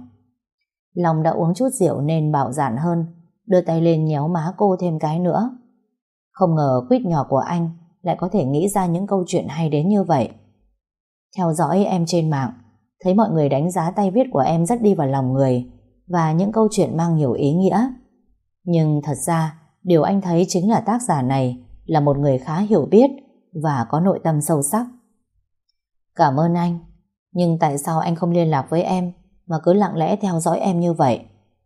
Long đã uống chút rượu nên bạo dạn hơn, đưa tay lên nhéo má cô thêm cái nữa. Không ngờ quýt nhỏ của anh lại có thể nghĩ ra những câu chuyện hay đến như vậy. Theo dõi em trên mạng, thấy mọi người đánh giá tay viết của em rất đi vào lòng người và những câu chuyện mang nhiều ý nghĩa. Nhưng thật ra, điều anh thấy chính là tác giả này là một người khá hiểu biết và có nội tâm sâu sắc. Cảm ơn anh, nhưng tại sao anh không liên lạc với em? mà cứ lặng lẽ theo dõi em như vậy?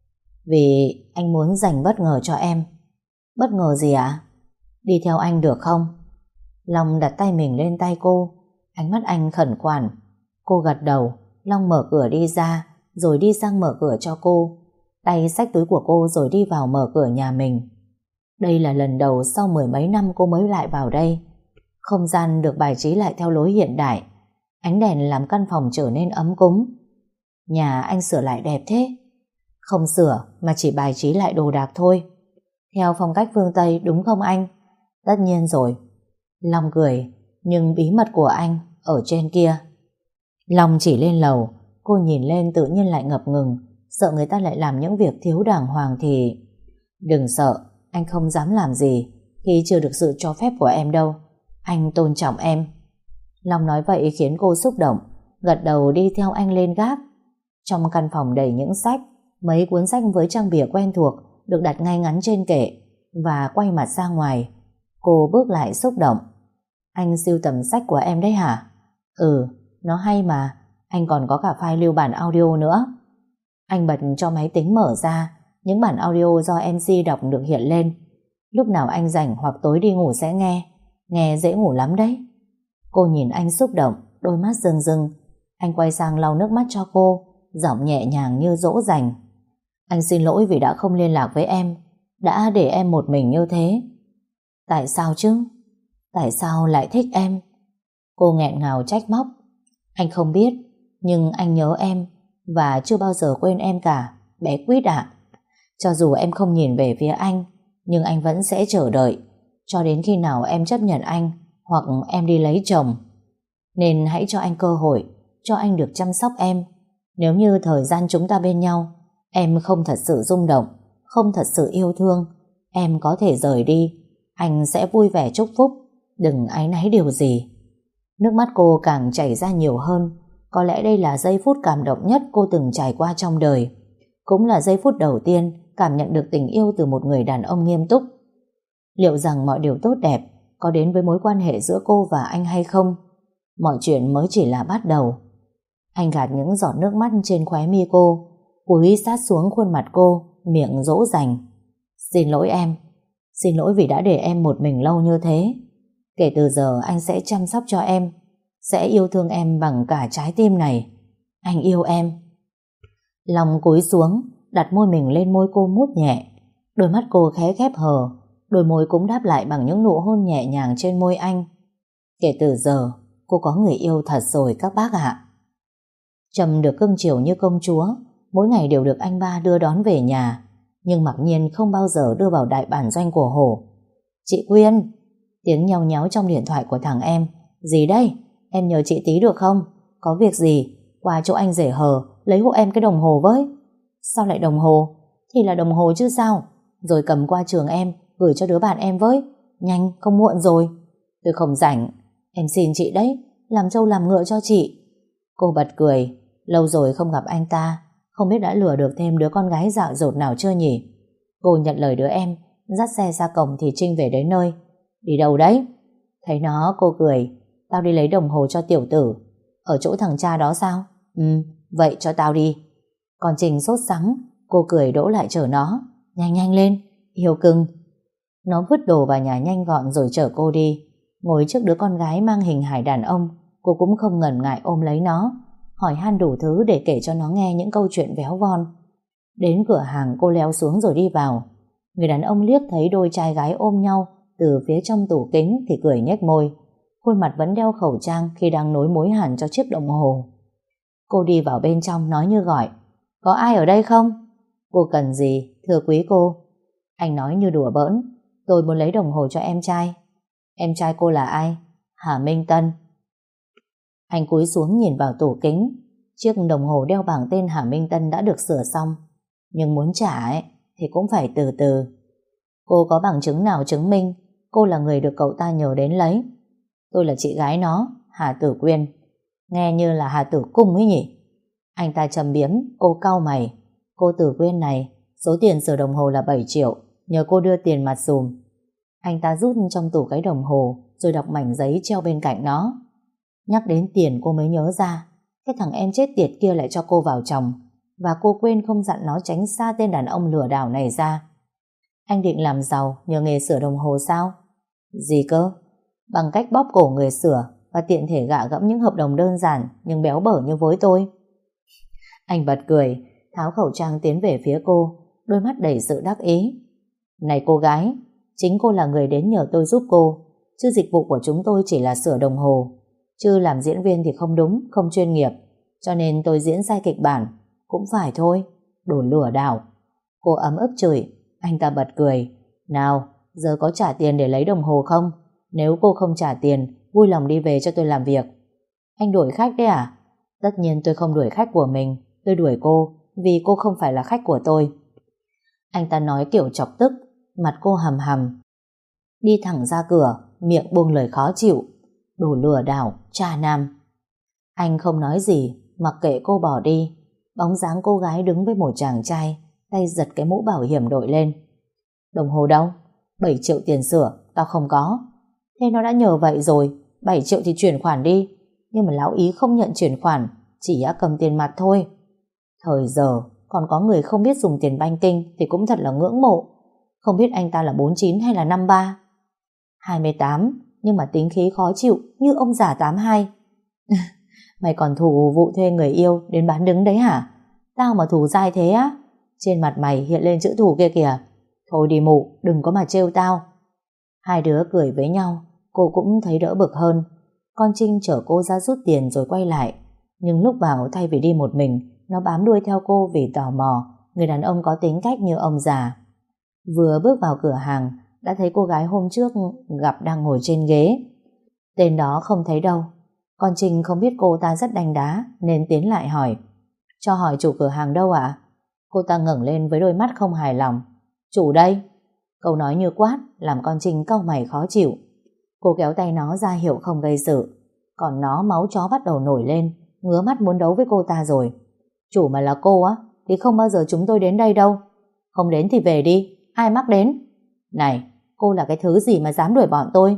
Vì anh muốn dành bất ngờ cho em. Bất ngờ gì ạ? Đi theo anh được không? Long đặt tay mình lên tay cô, ánh mắt anh khẩn khoản. Cô gật đầu. Long mở cửa đi ra, rồi đi sang mở cửa cho cô. Tay xách túi của cô rồi đi vào mở cửa nhà mình. Đây là lần đầu sau 10 mấy năm cô mới lại vào đây. Không gian được bài trí lại theo lối hiện đại. Ánh đèn làm căn phòng trở nên ấm cúng. Nhà anh sửa lại đẹp thế. Không sửa mà chỉ bài trí lại đồ đạc thôi. Theo phong cách phương Tây đúng không anh? Tất nhiên rồi. Long cười. Nhưng bí mật của anh ở trên kia. Long chỉ lên lầu. Cô nhìn lên tự nhiên lại ngập ngừng. Sợ người ta lại làm những việc thiếu đàng hoàng thì... Đừng sợ, anh không dám làm gì khi chưa được sự cho phép của em đâu. Anh tôn trọng em. Long nói vậy khiến cô xúc động, gật đầu đi theo anh lên gác. Trong căn phòng đầy những sách, mấy cuốn sách với trang bìa quen thuộc được đặt ngay ngắn trên kệ, và quay mặt ra ngoài. Cô bước lại xúc động. Anh sưu tầm sách của em đấy hả? Ừ, nó hay mà. Anh còn có cả file lưu bản audio nữa. Anh bật cho máy tính mở ra. Những bản audio do MC đọc được hiện lên. Lúc nào anh rảnh hoặc tối đi ngủ sẽ nghe. Nghe dễ ngủ lắm đấy. Cô nhìn anh xúc động, đôi mắt rưng rưng. Anh quay sang lau nước mắt cho cô, giọng nhẹ nhàng như dỗ dành. Anh xin lỗi vì đã không liên lạc với em, đã để em một mình như thế. Tại sao chứ? Tại sao lại thích em? Cô nghẹn ngào trách móc. Anh không biết, nhưng anh nhớ em và chưa bao giờ quên em cả, bé Quýt ạ. Cho dù em không nhìn về phía anh, nhưng anh vẫn sẽ chờ đợi cho đến khi nào em chấp nhận anh hoặc em đi lấy chồng. Nên hãy cho anh cơ hội, cho anh được chăm sóc em. Nếu như thời gian chúng ta bên nhau em không thật sự rung động, không thật sự yêu thương, em có thể rời đi. Anh sẽ vui vẻ chúc phúc, đừng áy náy điều gì. Nước mắt cô càng chảy ra nhiều hơn. Có lẽ đây là giây phút cảm động nhất cô từng trải qua trong đời. Cũng là giây phút đầu tiên cảm nhận được tình yêu từ một người đàn ông nghiêm túc. Liệu rằng mọi điều tốt đẹp có đến với mối quan hệ giữa cô và anh hay không? Mọi chuyện mới chỉ là bắt đầu. Anh gạt những giọt nước mắt trên khóe mi cô, cúi sát xuống khuôn mặt cô, miệng dỗ dành. Xin lỗi em. Xin lỗi vì đã để em một mình lâu như thế. Kể từ giờ anh sẽ chăm sóc cho em, sẽ yêu thương em bằng cả trái tim này. Anh yêu em. Long cúi xuống, đặt môi mình lên môi cô mút nhẹ. Đôi mắt cô khẽ khép hờ, đôi môi cũng đáp lại bằng những nụ hôn nhẹ nhàng trên môi anh. Kể từ giờ, cô có người yêu thật rồi các bác ạ. Trâm được cưng chiều như công chúa, mỗi ngày đều được anh ba đưa đón về nhà, nhưng mặc nhiên không bao giờ đưa vào đại bản doanh của Hổ. Chị Quyên! Tiếng nhao nháo trong điện thoại của thằng em. Gì đây? Em nhờ chị tí được không? Có việc gì? Qua chỗ anh rể hờ, lấy hộ em cái đồng hồ với. Sao lại đồng hồ? Thì là đồng hồ chứ sao? Rồi cầm qua trường em, gửi cho đứa bạn em với. Nhanh, không muộn rồi. Tôi không rảnh. Em xin chị đấy, làm trâu làm ngựa cho chị. Cô bật cười. Lâu rồi không gặp anh ta, không biết đã lừa được thêm đứa con gái dạo dột nào chưa nhỉ? Cô nhận lời đứa em, dắt xe ra cổng thì Trinh về đến nơi. Đi đâu đấy? Thấy nó cô cười. Tao đi lấy đồng hồ cho tiểu tử. Ở chỗ thằng cha đó sao? Ừ, vậy cho tao đi. Còn Trinh sốt sắng, cô cười đỗ lại chở nó. Nhanh nhanh lên, yêu cưng. Nó vứt đồ vào nhà nhanh gọn rồi chở cô đi. Ngồi trước đứa con gái mang hình hài đàn ông, cô cũng không ngần ngại ôm lấy nó, hỏi han đủ thứ để kể cho nó nghe những câu chuyện véo von. Đến cửa hàng cô leo xuống rồi đi vào. Người đàn ông liếc thấy đôi trai gái ôm nhau từ phía trong tủ kính thì cười nhếch môi. Khuôn mặt vẫn đeo khẩu trang khi đang nối mối hàn cho chiếc đồng hồ. Cô đi vào bên trong nói như gọi. Có ai ở đây không? Cô cần gì, thưa quý cô? Anh nói như đùa bỡn. Tôi muốn lấy đồng hồ cho em trai. Em trai cô là ai? Hà Minh Tân. Anh cúi xuống nhìn vào tủ kính. Chiếc đồng hồ đeo bảng tên Hà Minh Tân đã được sửa xong. Nhưng muốn trả thì cũng phải từ từ. Cô có bằng chứng nào chứng minh cô là người được cậu ta nhờ đến lấy? Tôi là chị gái nó, Hà Tử Quyên. Nghe như là Hà Tử Cung ấy nhỉ? Anh ta châm biếm. Cô cau mày. Cô Tử Quyên này, số tiền sửa đồng hồ là 7 triệu, nhờ cô đưa tiền mặt dùm. Anh ta rút trong tủ cái đồng hồ rồi đọc mảnh giấy treo bên cạnh nó. Nhắc đến tiền cô mới nhớ ra, cái thằng em chết tiệt kia lại cho cô vào chồng, và cô quên không dặn nó tránh xa tên đàn ông lừa đảo này ra. Anh định làm giàu nhờ nghề sửa đồng hồ sao? Gì cơ? Bằng cách bóp cổ người sửa và tiện thể gạ gẫm những hợp đồng đơn giản nhưng béo bở như với tôi. Anh bật cười, tháo khẩu trang tiến về phía cô, đôi mắt đầy sự đắc ý. Này cô gái, chính cô là người đến nhờ tôi giúp cô, chứ dịch vụ của chúng tôi chỉ là sửa đồng hồ. Chứ làm diễn viên thì không đúng, không chuyên nghiệp, cho nên tôi diễn sai kịch bản. Cũng phải thôi, đồ lừa đảo. Cô ấm ức chửi, anh ta bật cười. Nào, giờ có trả tiền để lấy đồng hồ không? Nếu cô không trả tiền, vui lòng đi về cho tôi làm việc. Anh đuổi khách đấy à? Tất nhiên tôi không đuổi khách của mình, tôi đuổi cô vì cô không phải là khách của tôi. Anh ta nói kiểu chọc tức, mặt cô hầm hầm. Đi thẳng ra cửa, miệng buông lời khó chịu. Đồ lừa đảo, cha nam. Anh không nói gì, mặc kệ cô bỏ đi. Bóng dáng cô gái đứng với một chàng trai, tay giật cái mũ bảo hiểm đội lên. Đồng hồ đâu? 7 triệu tiền sửa, tao không có. Thế nó đã nhờ vậy rồi, 7 triệu thì chuyển khoản đi. Nhưng mà lão ý không nhận chuyển khoản, chỉ đã cầm tiền mặt thôi. Thời giờ, còn có người không biết dùng tiền banking thì cũng thật là ngưỡng mộ. Không biết anh ta là 49 hay là 53. 28, nhưng mà tính khí khó chịu như ông già 82. Mày còn thủ vụ thuê người yêu đến bán đứng đấy hả? Tao mà thủ dai thế á? Trên mặt mày hiện lên chữ thù kia kìa. Thôi đi mụ, đừng có mà trêu tao. Hai đứa cười với nhau, cô cũng thấy đỡ bực hơn. Con Trinh chở cô ra rút tiền rồi quay lại. Nhưng lúc vào thay vì đi một mình, nó bám đuôi theo cô vì tò mò người đàn ông có tính cách như ông già. Vừa bước vào cửa hàng đã thấy cô gái hôm trước gặp đang ngồi trên ghế. Tên đó không thấy đâu. Con Trinh không biết cô ta rất đanh đá nên tiến lại hỏi. Cho hỏi chủ cửa hàng đâu ạ? Cô ta ngẩng lên với đôi mắt không hài lòng. Chủ đây. Câu nói như quát làm con Trinh cau mày khó chịu. Cô kéo tay nó ra hiệu không gây sự. Còn nó máu chó bắt đầu nổi lên, ngứa mắt muốn đấu với cô ta rồi. Chủ mà là cô á thì không bao giờ chúng tôi đến đây đâu. Không đến thì về đi, ai mắc đến. Này, cô là cái thứ gì mà dám đuổi bọn tôi?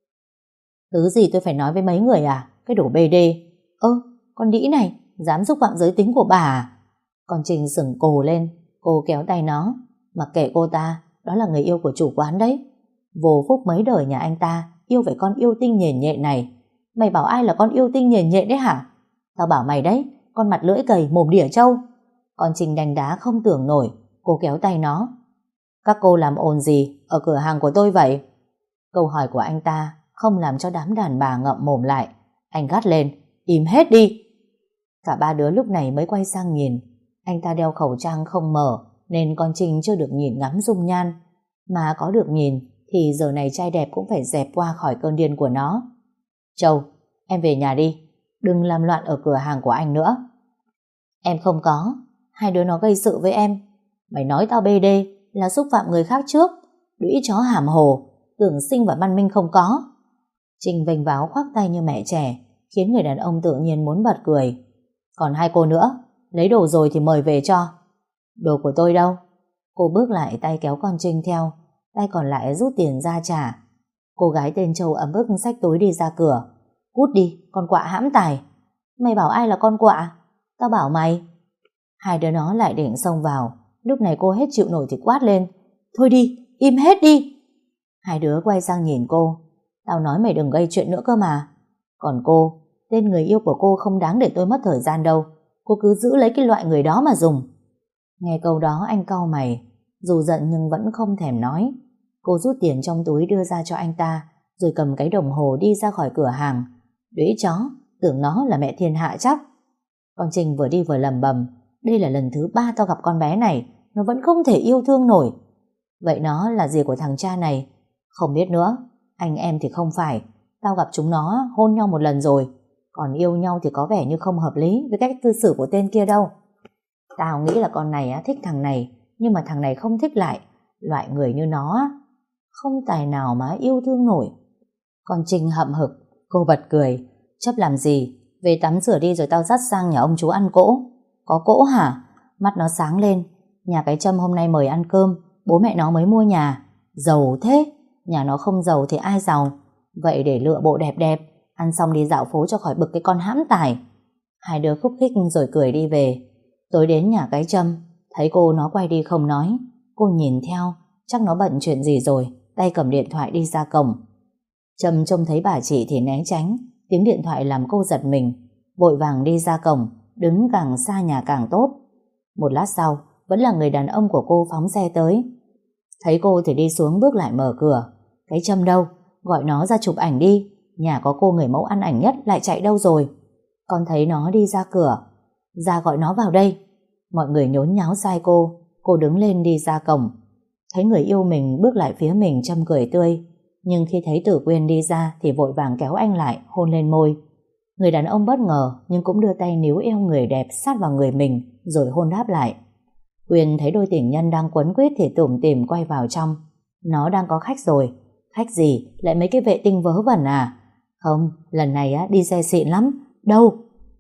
Thứ gì tôi phải nói với mấy người à? Cái đồ bê đê. Con đĩ này, dám xúc phạm giới tính của bà à? Con Trinh sừng cổ lên. Cô kéo tay nó. Mặc kệ cô ta, đó là người yêu của chủ quán đấy. Vô phúc mấy đời nhà anh ta yêu phải con yêu tinh nhện nhện này. Mày bảo ai là con yêu tinh nhện nhện đấy hả? Tao bảo mày đấy, con mặt lưỡi cầy mồm đỉa trâu. Con Trinh đánh đá không tưởng nổi. Cô kéo tay nó. Các cô làm ồn gì ở cửa hàng của tôi vậy? Câu hỏi của anh ta không làm cho đám đàn bà ngậm mồm lại. Anh gắt lên, im hết đi. Cả ba đứa lúc này mới quay sang nhìn. Anh ta đeo khẩu trang không mở nên con Trinh chưa được nhìn ngắm dung nhan. Mà có được nhìn thì giờ này trai đẹp cũng phải dẹp qua khỏi cơn điên của nó. Châu, em về nhà đi. Đừng làm loạn ở cửa hàng của anh nữa. Em không có. Hai đứa nó gây sự với em. Mày nói tao bê đê là xúc phạm người khác trước. Đũy chó hàm hồ, tưởng xinh và văn minh không có. Trinh vênh váo khoác tay như mẹ trẻ, khiến người đàn ông tự nhiên muốn bật cười. Còn hai cô nữa, lấy đồ rồi thì mời về cho. Đồ của tôi đâu? Cô bước lại tay kéo con Trinh theo, tay còn lại rút tiền ra trả. Cô gái tên Châu ấm ức xách túi đi ra cửa. Cút đi, con quạ hãm tài. Mày bảo ai là con quạ? Tao bảo mày. Hai đứa nó lại định xông vào. Lúc này cô hết chịu nổi thì quát lên. Thôi đi, im hết đi. Hai đứa quay sang nhìn cô. Tao nói mày đừng gây chuyện nữa cơ mà. Còn cô, tên người yêu của cô không đáng để tôi mất thời gian đâu. Cô cứ giữ lấy cái loại người đó mà dùng. Nghe câu đó anh cau mày. Dù giận nhưng vẫn không thèm nói. Cô rút tiền trong túi đưa ra cho anh ta, rồi cầm cái đồng hồ đi ra khỏi cửa hàng. Đũy chó, tưởng nó là mẹ thiên hạ chắc. Con Trinh vừa đi vừa lầm bầm. Đây là lần thứ 3 tao gặp con bé này, nó vẫn không thể yêu thương nổi. Vậy nó là gì của thằng cha này? Không biết nữa. Anh em thì không phải. Tao gặp chúng nó hôn nhau một lần rồi. Còn yêu nhau thì có vẻ như không hợp lý với cách cư xử của tên kia đâu. Tao nghĩ là con này thích thằng này, nhưng mà thằng này không thích lại. Loại người như nó không tài nào mà yêu thương nổi. Con Trinh hậm hực. Cô bật cười. Chấp làm gì? Về tắm rửa đi rồi tao dắt sang nhà ông chú ăn cỗ. Có cỗ hả? Mắt nó sáng lên. Nhà cái Trâm hôm nay mời ăn cơm. Bố mẹ nó mới mua nhà. Giàu thế. Nhà nó không giàu thì ai giàu? Vậy để lựa bộ đẹp đẹp, ăn xong đi dạo phố cho khỏi bực cái con hãm tài. Hai đứa khúc khích rồi cười đi về. Tối đến nhà cái Trâm, thấy cô nó quay đi không nói. Cô nhìn theo, chắc nó bận chuyện gì rồi, tay cầm điện thoại đi ra cổng. Trâm trông thấy bà chị thì né tránh, tiếng điện thoại làm cô giật mình, vội vàng đi ra cổng, đứng càng xa nhà càng tốt. Một lát sau, vẫn là người đàn ông của cô phóng xe tới. Thấy cô thì đi xuống bước lại mở cửa. Cái Trâm đâu? Gọi nó ra chụp ảnh đi. Nhà có cô người mẫu ăn ảnh nhất lại chạy đâu rồi? Con thấy nó đi ra cửa. Ra gọi nó vào đây. Mọi người nhốn nháo sai cô đứng lên đi ra cổng. Thấy người yêu mình bước lại phía mình, Trâm cười tươi. Nhưng khi thấy Tử Quyên đi ra thì vội vàng kéo anh lại, hôn lên môi. Người đàn ông bất ngờ nhưng cũng đưa tay níu eo người đẹp sát vào người mình rồi hôn đáp lại. Quyên thấy đôi tình nhân đang quấn quýt thì tủm tỉm quay vào trong. Nó đang có khách rồi. Khách gì? Lại mấy cái vệ tinh vớ vẩn à? Không, lần này đi xe xịn lắm. Đâu?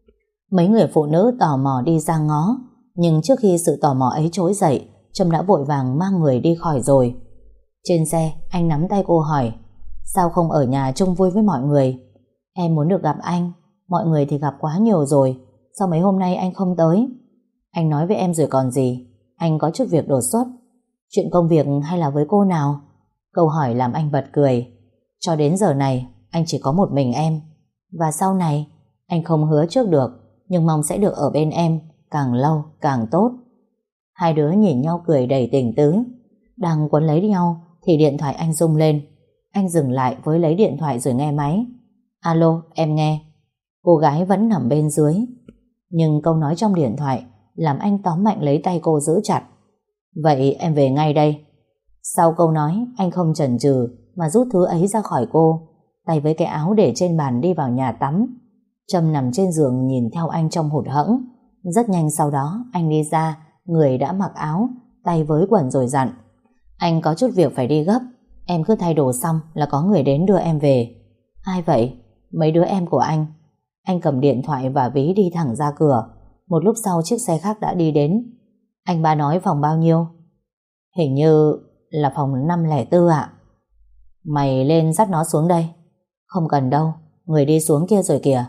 Mấy người phụ nữ tò mò đi ra ngó. Nhưng trước khi sự tò mò ấy trỗi dậy, Trâm đã vội vàng mang người đi khỏi rồi. Trên xe, anh nắm tay cô hỏi: sao không ở nhà chung vui với mọi người? Em muốn được gặp anh. Mọi người thì gặp quá nhiều rồi. Sao mấy hôm nay anh không tới? Anh nói với em rồi còn gì. Anh có chút việc đột xuất. Chuyện công việc hay là với cô nào? Câu hỏi làm anh bật cười. Cho đến giờ này, anh chỉ có một mình em. Và sau này, anh không hứa trước được, nhưng mong sẽ được ở bên em, càng lâu càng tốt. Hai đứa nhìn nhau cười đầy tình tứ. Đang quấn lấy nhau thì điện thoại anh rung lên. Anh dừng lại với lấy điện thoại rồi nghe máy. Alo, em nghe. Cô gái vẫn nằm bên dưới. Nhưng câu nói trong điện thoại làm anh tóm mạnh lấy tay cô giữ chặt. Vậy em về ngay đây. Sau câu nói, anh không chần chừ mà rút thứ ấy ra khỏi cô, tay với cái áo để trên bàn đi vào nhà tắm. Trâm nằm trên giường nhìn theo anh trong hụt hẫng. Rất nhanh sau đó anh đi ra, người đã mặc áo, tay với quần rồi dặn: anh có chút việc phải đi gấp, em cứ thay đồ xong là có người đến đưa em về. Ai vậy? Mấy đứa em của anh. Anh cầm điện thoại và ví đi thẳng ra cửa. Một lúc sau chiếc xe khác đã đi đến. Anh ba nói phòng bao nhiêu? Hình như là phòng 504 ạ. Mày lên dắt nó xuống đây. Không cần đâu, người đi xuống kia rồi kìa.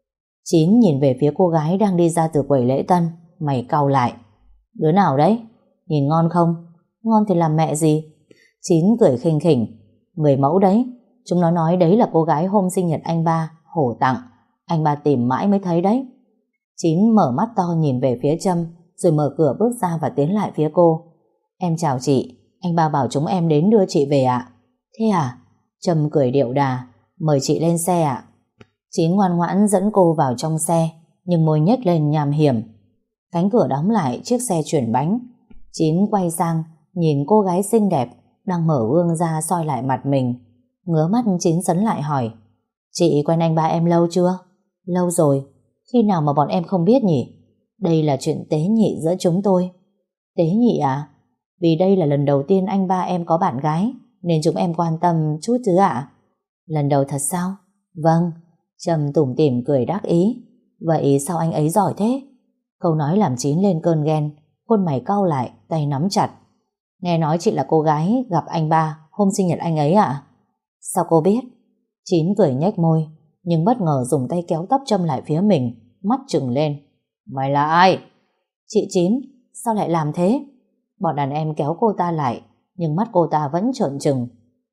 Chín nhìn về phía cô gái đang đi ra từ quầy lễ tân, mày cau lại. Đứa nào đấy? Nhìn ngon không? Ngon thì làm mẹ gì? Chín cười khinh khỉnh. Người mẫu đấy. Chúng nó nói đấy là cô gái hôm sinh nhật anh ba hổ tặng. Anh ba tìm mãi mới thấy đấy. Chín mở mắt to nhìn về phía Trâm, rồi mở cửa bước ra và tiến lại phía cô. Em chào chị, anh ba bảo chúng em đến đưa chị về ạ. Thế à? Trâm cười điệu đà. Mời chị lên xe ạ. Chín ngoan ngoãn dẫn cô vào trong xe, nhưng môi nhếch lên nham hiểm. Cánh cửa đóng lại, chiếc xe chuyển bánh. Chín quay sang nhìn cô gái xinh đẹp đang mở gương ra soi lại mặt mình. Ngứa mắt Chín sấn lại hỏi: chị quen anh ba em lâu chưa? Lâu rồi. Khi nào mà bọn em không biết nhỉ? Đây là chuyện tế nhị giữa chúng tôi. Tế nhị à? Vì đây là lần đầu tiên anh ba em có bạn gái, nên chúng em quan tâm chút chứ ạ. Lần đầu thật sao? Vâng. Trâm tủm tỉm cười đắc ý. Vậy sao anh ấy giỏi thế? Câu nói làm Chín lên cơn ghen, khuôn mày cau lại, tay nắm chặt. Nghe nói chị là cô gái gặp anh ba hôm sinh nhật anh ấy ạ? Sao cô biết? Chín cười nhếch môi, nhưng bất ngờ dùng tay kéo tóc Trâm lại phía mình, mắt trừng lên. Mày là ai? Chị Chín, sao lại làm thế? Bọn đàn em kéo cô ta lại, nhưng mắt cô ta vẫn trợn trừng.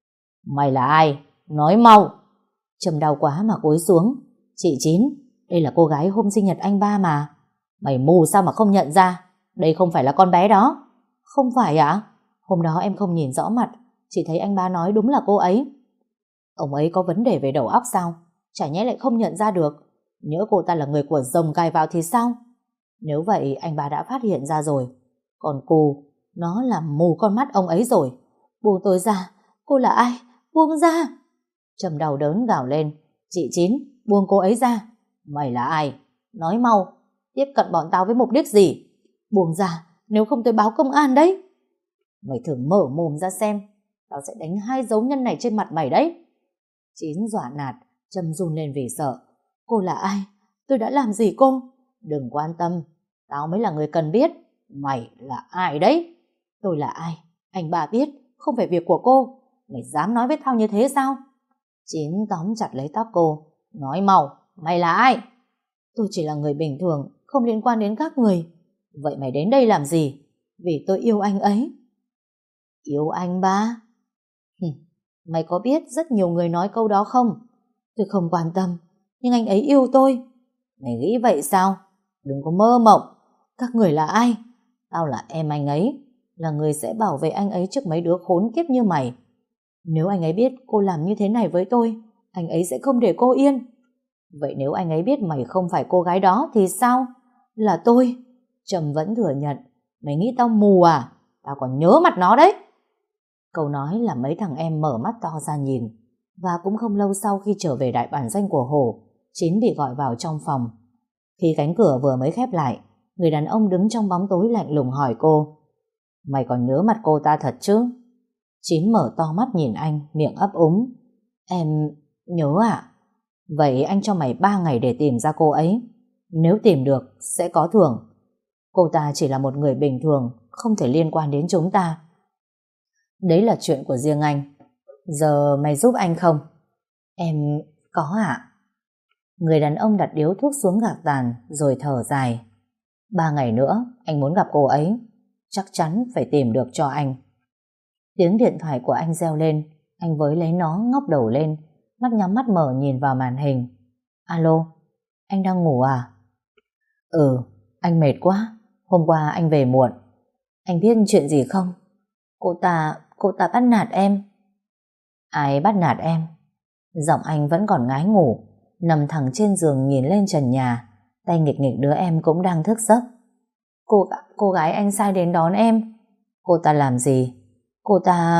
Mày là ai? Nói mau! Trâm đau quá mà cúi xuống. Chị Chín, đây là cô gái hôm sinh nhật anh ba mà. Mày mù sao mà không nhận ra? Đây không phải là con bé đó. Không phải ạ? Hôm đó em không nhìn rõ mặt, chỉ thấy anh ba nói đúng là cô ấy. Ông ấy có vấn đề về đầu óc sao? Chả nhẽ lại không nhận ra được. Nhỡ cô ta là người của rồng cài vào thì sao? Nếu vậy anh ba đã phát hiện ra rồi. Còn cô, nó làm mù con mắt ông ấy rồi. Buông tôi ra. Cô là ai? Buông ra! Trâm đau đớn gào lên. Chị Chín, buông cô ấy ra. Mày là ai? Nói mau. Tiếp cận bọn tao với mục đích gì? Buông ra, nếu không tôi báo công an đấy. Mày thử mở mồm ra xem, tao sẽ đánh 2 dấu nhân này trên mặt mày đấy. Chín dọa nạt. Trâm run lên vì sợ. Cô là ai? Tôi đã làm gì cô? Đừng quan tâm, tao mới là người cần biết. Mày là ai đấy? Tôi là ai? Anh ba biết, không phải việc của cô. Mày dám nói với tao như thế sao? Chín tóm chặt lấy tóc cô. Nói mau, mày là ai? Tôi chỉ là người bình thường, không liên quan đến các người. Vậy mày đến đây làm gì? Vì tôi yêu anh ấy. Yêu anh ba? Hừ, mày có biết rất nhiều người nói câu đó không? Tôi không quan tâm, nhưng anh ấy yêu tôi. Mày nghĩ vậy sao? Đừng có mơ mộng. Các người là ai? Tao là em anh ấy, là người sẽ bảo vệ anh ấy trước mấy đứa khốn kiếp như mày. Nếu anh ấy biết cô làm như thế này với tôi, anh ấy sẽ không để cô yên. Vậy nếu anh ấy biết mày không phải cô gái đó thì sao? Là tôi. Trầm vẫn thừa nhận. Mày nghĩ tao mù à? Tao còn nhớ mặt nó đấy. Câu nói làm mấy thằng em mở mắt to ra nhìn. Và cũng không lâu sau khi trở về đại bản doanh của Hổ, Chín bị gọi vào trong phòng. Khi cánh cửa vừa mới khép lại, người đàn ông đứng trong bóng tối lạnh lùng hỏi cô: Mày còn nhớ mặt cô ta thật chứ? Chín mở to mắt nhìn anh, miệng ấp úng: Em nhớ ạ. Vậy anh cho mày 3 ngày để tìm ra cô ấy. Nếu tìm được sẽ có thưởng. Cô ta chỉ là một người bình thường, không thể liên quan đến chúng ta. Đấy là chuyện của riêng anh. Giờ mày giúp anh không? Em có ạ. Người đàn ông đặt điếu thuốc xuống gạt tàn rồi thở dài. 3 ngày nữa anh muốn gặp cô ấy, chắc chắn phải tìm được cho anh. Tiếng điện thoại của anh reo lên. Anh với lấy nó, ngóc đầu lên, mắt nhắm mắt mở nhìn vào màn hình. Alo, anh đang ngủ à? Ừ, anh mệt quá. Hôm qua anh về muộn. Anh biết chuyện gì không? Cô ta bắt nạt em. Ai bắt nạt em? Giọng anh vẫn còn ngái ngủ, nằm thẳng trên giường nhìn lên trần nhà, tay nghịch nghịch đứa em cũng đang thức giấc. Cô gái anh sai đến đón em. Cô ta làm gì? Cô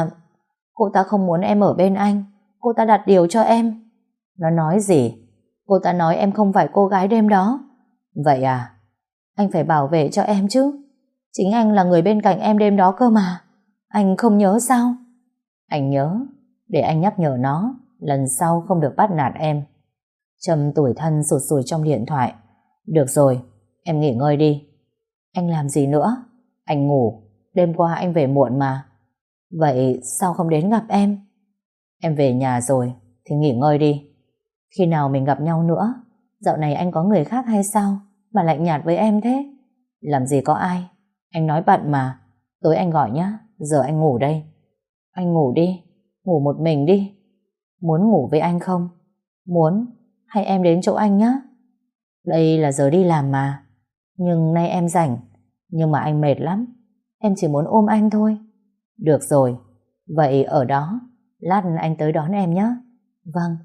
ta không muốn em ở bên anh. Cô ta đặt điều cho em. Nó nói gì? Cô ta nói em không phải cô gái đêm đó. Vậy à? Anh phải bảo vệ cho em chứ. Chính anh là người bên cạnh em đêm đó cơ mà. Anh không nhớ sao? Anh nhớ. Để anh nhắc nhở nó lần sau không được bắt nạt em. Trầm tủi thân sụt sùi trong điện thoại. Được rồi, em nghỉ ngơi đi. Anh làm gì nữa? Anh ngủ. Đêm qua anh về muộn mà. Vậy sao không đến gặp em? Em về nhà rồi thì nghỉ ngơi đi. Khi nào mình gặp nhau nữa? Dạo này anh có người khác hay sao mà lạnh nhạt với em thế? Làm gì có ai. Anh nói bận mà. Tối anh gọi nhá. Giờ anh ngủ đây. Anh ngủ đi. Ngủ một mình đi. Muốn ngủ với anh không? Muốn. Hay em đến chỗ anh nhá. Đây là giờ đi làm mà. Nhưng nay em rảnh. Nhưng mà anh mệt lắm. Em chỉ muốn ôm anh thôi. Được rồi. Vậy ở đó. Lát anh tới đón em nhé. Vâng.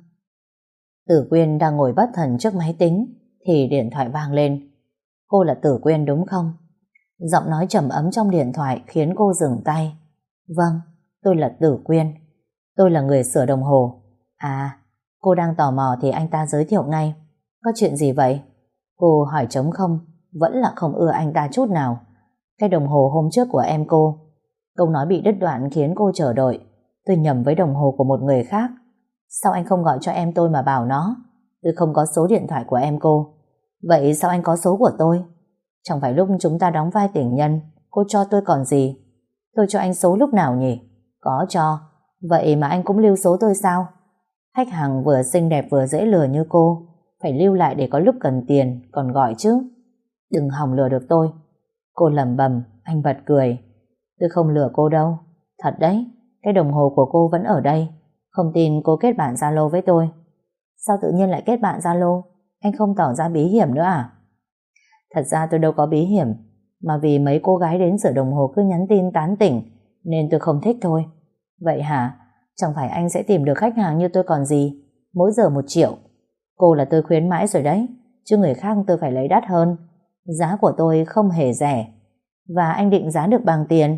Tử Quyên đang ngồi bất thần trước máy tính thì điện thoại vang lên. Cô là Tử Quyên đúng không? Giọng nói trầm ấm trong điện thoại khiến cô dừng tay. Vâng, tôi là Tử Quyên. Tôi là người sửa đồng hồ. À, cô đang tò mò thì anh ta giới thiệu ngay. Có chuyện gì vậy? Cô hỏi trống không, vẫn là không ưa anh ta chút nào. Cái đồng hồ hôm trước của em cô. Câu nói bị đứt đoạn khiến cô chờ đợi. Tôi nhầm với đồng hồ của một người khác. Sao anh không gọi cho em tôi mà bảo nó? Tôi không có số điện thoại của em cô. Vậy sao anh có số của tôi? Chẳng phải lúc chúng ta đóng vai tình nhân cô cho tôi còn gì? Tôi cho anh số lúc nào nhỉ? Có cho. Vậy mà anh cũng lưu số tôi sao? Khách hàng vừa xinh đẹp vừa dễ lừa như cô phải lưu lại để có lúc cần tiền còn gọi chứ. Đừng hòng lừa được tôi. Cô lẩm bẩm. Anh bật cười. Tôi không lừa cô đâu. Thật đấy. Cái đồng hồ của cô vẫn ở đây. Không tin cô kết bạn Zalo với tôi. Sao tự nhiên lại kết bạn Zalo? Anh không tỏ ra bí hiểm nữa à? Thật ra tôi đâu có bí hiểm, mà vì mấy cô gái đến sửa đồng hồ cứ nhắn tin tán tỉnh nên tôi không thích thôi. Vậy hả? Chẳng phải anh sẽ tìm được khách hàng như tôi còn gì? Mỗi giờ 1 triệu. Cô là tôi khuyến mãi rồi đấy, chứ người khác tôi phải lấy đắt hơn. Giá của tôi không hề rẻ. Và anh định giá được bằng tiền.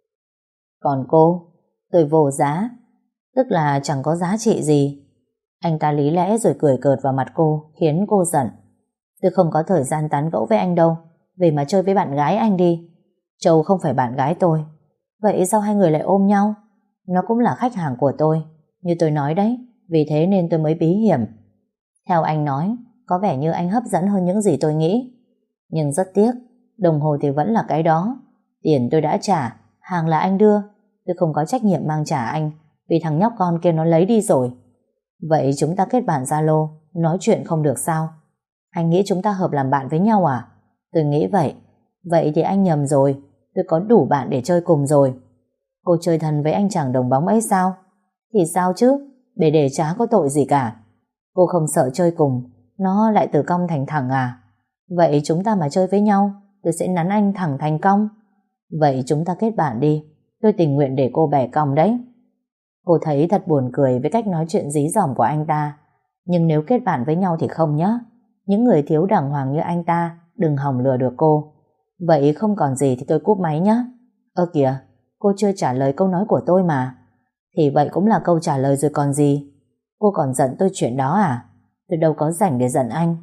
Còn cô, tôi vô giá. Tức là chẳng có giá trị gì. Anh ta lý lẽ rồi cười cợt vào mặt cô, khiến cô giận. Tôi không có thời gian tán gẫu với anh đâu. Về mà chơi với bạn gái anh đi. Châu không phải bạn gái tôi. Vậy sao hai người lại ôm nhau? Nó cũng là khách hàng của tôi. Như tôi nói đấy, vì thế nên tôi mới bí hiểm. Theo anh nói, có vẻ như anh hấp dẫn hơn những gì tôi nghĩ. Nhưng rất tiếc, đồng hồ thì vẫn là cái đó. Tiền tôi đã trả, hàng là anh đưa. Tôi không có trách nhiệm mang trả anh, vì thằng nhóc con kia nó lấy đi rồi. Vậy chúng ta kết bạn Zalo, nói chuyện không được sao? Anh nghĩ chúng ta hợp làm bạn với nhau à? Tôi nghĩ vậy. Vậy thì anh nhầm rồi, tôi có đủ bạn để chơi cùng rồi. Cô chơi thân với anh chàng đồng bóng ấy sao? Thì sao chứ, bề đề chả có tội gì cả. Cô không sợ chơi cùng, nó lại từ cong thành thẳng à? Vậy chúng ta mà chơi với nhau, tôi sẽ nắn anh thẳng thành cong. Vậy chúng ta kết bạn đi, tôi tình nguyện để cô bẻ cong đấy. Cô thấy thật buồn cười với cách nói chuyện dí dỏm của anh ta. Nhưng nếu kết bạn với nhau thì không nhé. Những người thiếu đàng hoàng như anh ta đừng hòng lừa được cô. Vậy không còn gì thì tôi cúp máy nhé. Ơ kìa, cô chưa trả lời câu nói của tôi mà. Thì vậy cũng là câu trả lời rồi còn gì. Cô còn giận tôi chuyện đó à? Tôi đâu có rảnh để giận anh.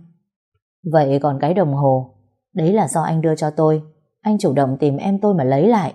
Vậy còn cái đồng hồ, đấy là do anh đưa cho tôi. Anh chủ động tìm em tôi mà lấy lại.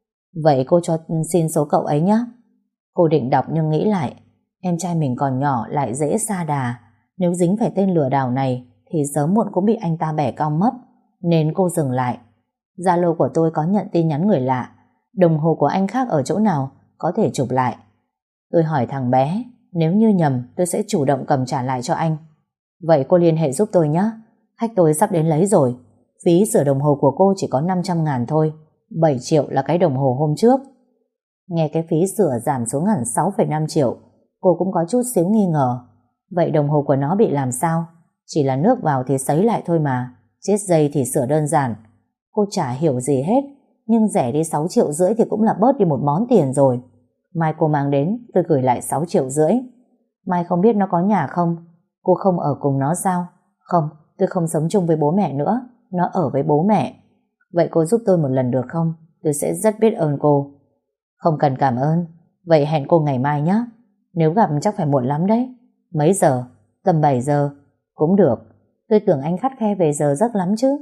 Vậy cô cho xin số cậu ấy nhé. Cô định đọc nhưng nghĩ lại, em trai mình còn nhỏ lại dễ sa đà. Nếu dính phải tên lừa đảo này thì sớm muộn cũng bị anh ta bẻ cong mất. Nên cô dừng lại. Zalo của tôi có nhận tin nhắn người lạ. Đồng hồ của anh khác ở chỗ nào, có thể chụp lại. Tôi hỏi thằng bé, nếu như nhầm tôi sẽ chủ động cầm trả lại cho anh. Vậy cô liên hệ giúp tôi nhé. Khách tôi sắp đến lấy rồi. Phí sửa đồng hồ của cô chỉ có 500.000 thôi. 7 triệu là cái đồng hồ hôm trước. Nghe cái phí sửa giảm xuống hẳn 6,5 triệu, cô cũng có chút xíu nghi ngờ. Vậy đồng hồ của nó bị làm sao? Chỉ là nước vào thì sấy lại thôi mà. Chết dây thì sửa đơn giản. Cô chả hiểu gì hết, nhưng rẻ đi 6,5 triệu thì cũng là bớt đi một món tiền rồi. Mai cô mang đến, tôi gửi lại 6,5 triệu. Mai không biết nó có nhà không? Cô không ở cùng nó sao? Không, tôi không sống chung với bố mẹ nữa. Nó ở với bố mẹ. Vậy cô giúp tôi một lần được không? Tôi sẽ rất biết ơn cô. Không cần cảm ơn. Vậy hẹn cô ngày mai nhé. Nếu gặp chắc phải muộn lắm đấy. Mấy giờ? Tầm 7 giờ. Cũng được. Tôi tưởng anh khắt khe về giờ giấc lắm chứ.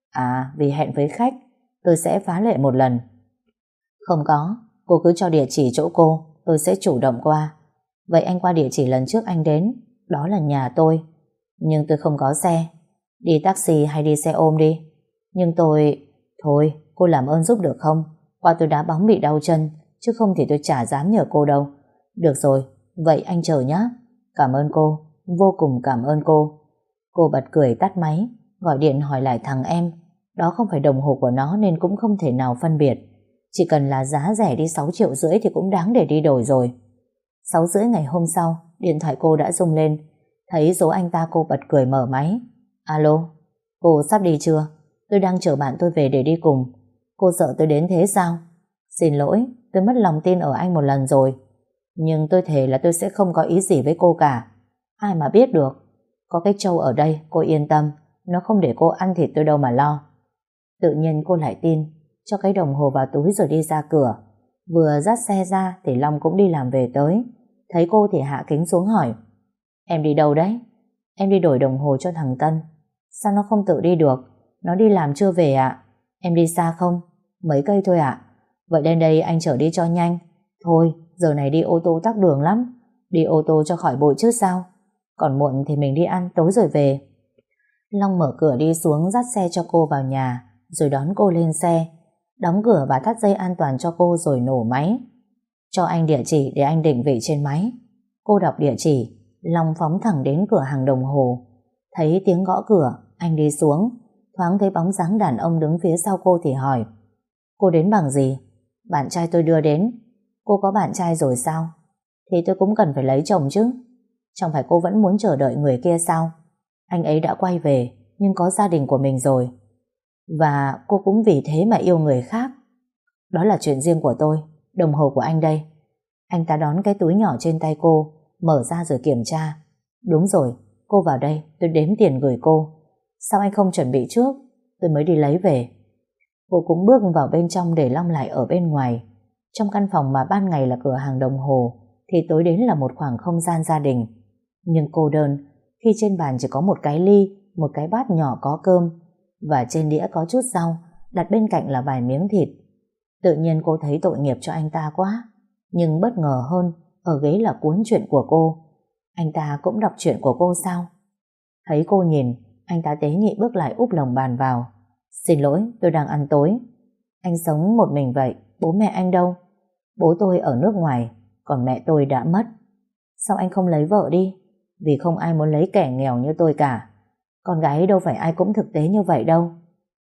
À, vì hẹn với khách, tôi sẽ phá lệ một lần. Không có. Cô cứ cho địa chỉ chỗ cô, tôi sẽ chủ động qua. Vậy anh qua địa chỉ lần trước anh đến. Đó là nhà tôi. Nhưng tôi không có xe. Đi taxi hay đi xe ôm đi. Nhưng tôi... Thôi, cô làm ơn giúp được không? Qua tôi đá bóng bị đau chân, chứ không thì tôi chả dám nhờ cô đâu. Được rồi, vậy anh chờ nhé. Cảm ơn cô, vô cùng cảm ơn cô. Cô bật cười tắt máy, gọi điện hỏi lại thằng em. Đó không phải đồng hồ của nó nên cũng không thể nào phân biệt. Chỉ cần là giá rẻ đi 6,5 triệu thì cũng đáng để đi đổi rồi. 6:30 ngày hôm sau, điện thoại cô đã rung lên. Thấy số anh ta, cô bật cười mở máy. Alo, cô sắp đi chưa? Tôi đang chờ bạn tôi về để đi cùng. Cô sợ tôi đến thế sao? Xin lỗi, tôi mất lòng tin ở anh một lần rồi. Nhưng tôi thề là tôi sẽ không có ý gì với cô cả. Ai mà biết được. Có cái trâu ở đây, cô yên tâm. Nó không để cô ăn thịt tôi đâu mà lo. Tự nhiên cô lại tin, cho cái đồng hồ vào túi rồi đi ra cửa. Vừa dắt xe ra thì Long cũng đi làm về tới. Thấy cô thì hạ kính xuống hỏi. Em đi đâu đấy? Em đi đổi đồng hồ cho thằng Tân. Sao nó không tự đi được? Nó đi làm chưa về ạ? Em đi xa không? Mấy cây thôi ạ. Vậy lên đây anh chở đi cho nhanh. Thôi, giờ này đi ô tô tắc đường lắm. Đi ô tô cho khỏi bội chứ sao? Còn muộn thì mình đi ăn tối rồi về. Long mở cửa đi xuống dắt xe cho cô vào nhà, rồi đón cô lên xe. Đóng cửa và thắt dây an toàn cho cô rồi nổ máy. Cho anh địa chỉ để anh định vị trên máy. Cô đọc địa chỉ, Long phóng thẳng đến cửa hàng đồng hồ. Thấy tiếng gõ cửa, anh đi xuống. Thoáng thấy bóng dáng đàn ông đứng phía sau cô thì hỏi. Cô đến bằng gì? Bạn trai tôi đưa đến. Cô có bạn trai rồi sao? Thì tôi cũng cần phải lấy chồng chứ. Chẳng phải cô vẫn muốn chờ đợi người kia sao? Anh ấy đã quay về, nhưng có gia đình của mình rồi. Và cô cũng vì thế mà yêu người khác. Đó là chuyện riêng của tôi. Đồng hồ của anh đây. Anh ta đón cái túi nhỏ trên tay cô, mở ra rồi kiểm tra. Đúng rồi, cô vào đây, tôi đếm tiền gửi cô. Sao anh không chuẩn bị trước? Tôi mới đi lấy về. Cô cũng bước vào bên trong để Long lại ở bên ngoài. Trong căn phòng mà ban ngày là cửa hàng đồng hồ thì tối đến là một khoảng không gian gia đình. Nhưng cô đơn khi trên bàn chỉ có một cái ly, một cái bát nhỏ có cơm và trên đĩa có chút rau, đặt bên cạnh là vài miếng thịt. Tự nhiên cô thấy tội nghiệp cho anh ta quá. Nhưng bất ngờ hơn, ở ghế là cuốn truyện của cô. Anh ta cũng đọc truyện của cô sao? Thấy cô nhìn, anh ta tế nhị bước lại úp lồng bàn vào. Xin lỗi, tôi đang ăn tối. Anh sống một mình vậy, bố mẹ anh đâu? Bố tôi ở nước ngoài, còn mẹ tôi đã mất. Sao anh không lấy vợ đi? Vì không ai muốn lấy kẻ nghèo như tôi cả. Con gái đâu phải ai cũng thực tế như vậy đâu.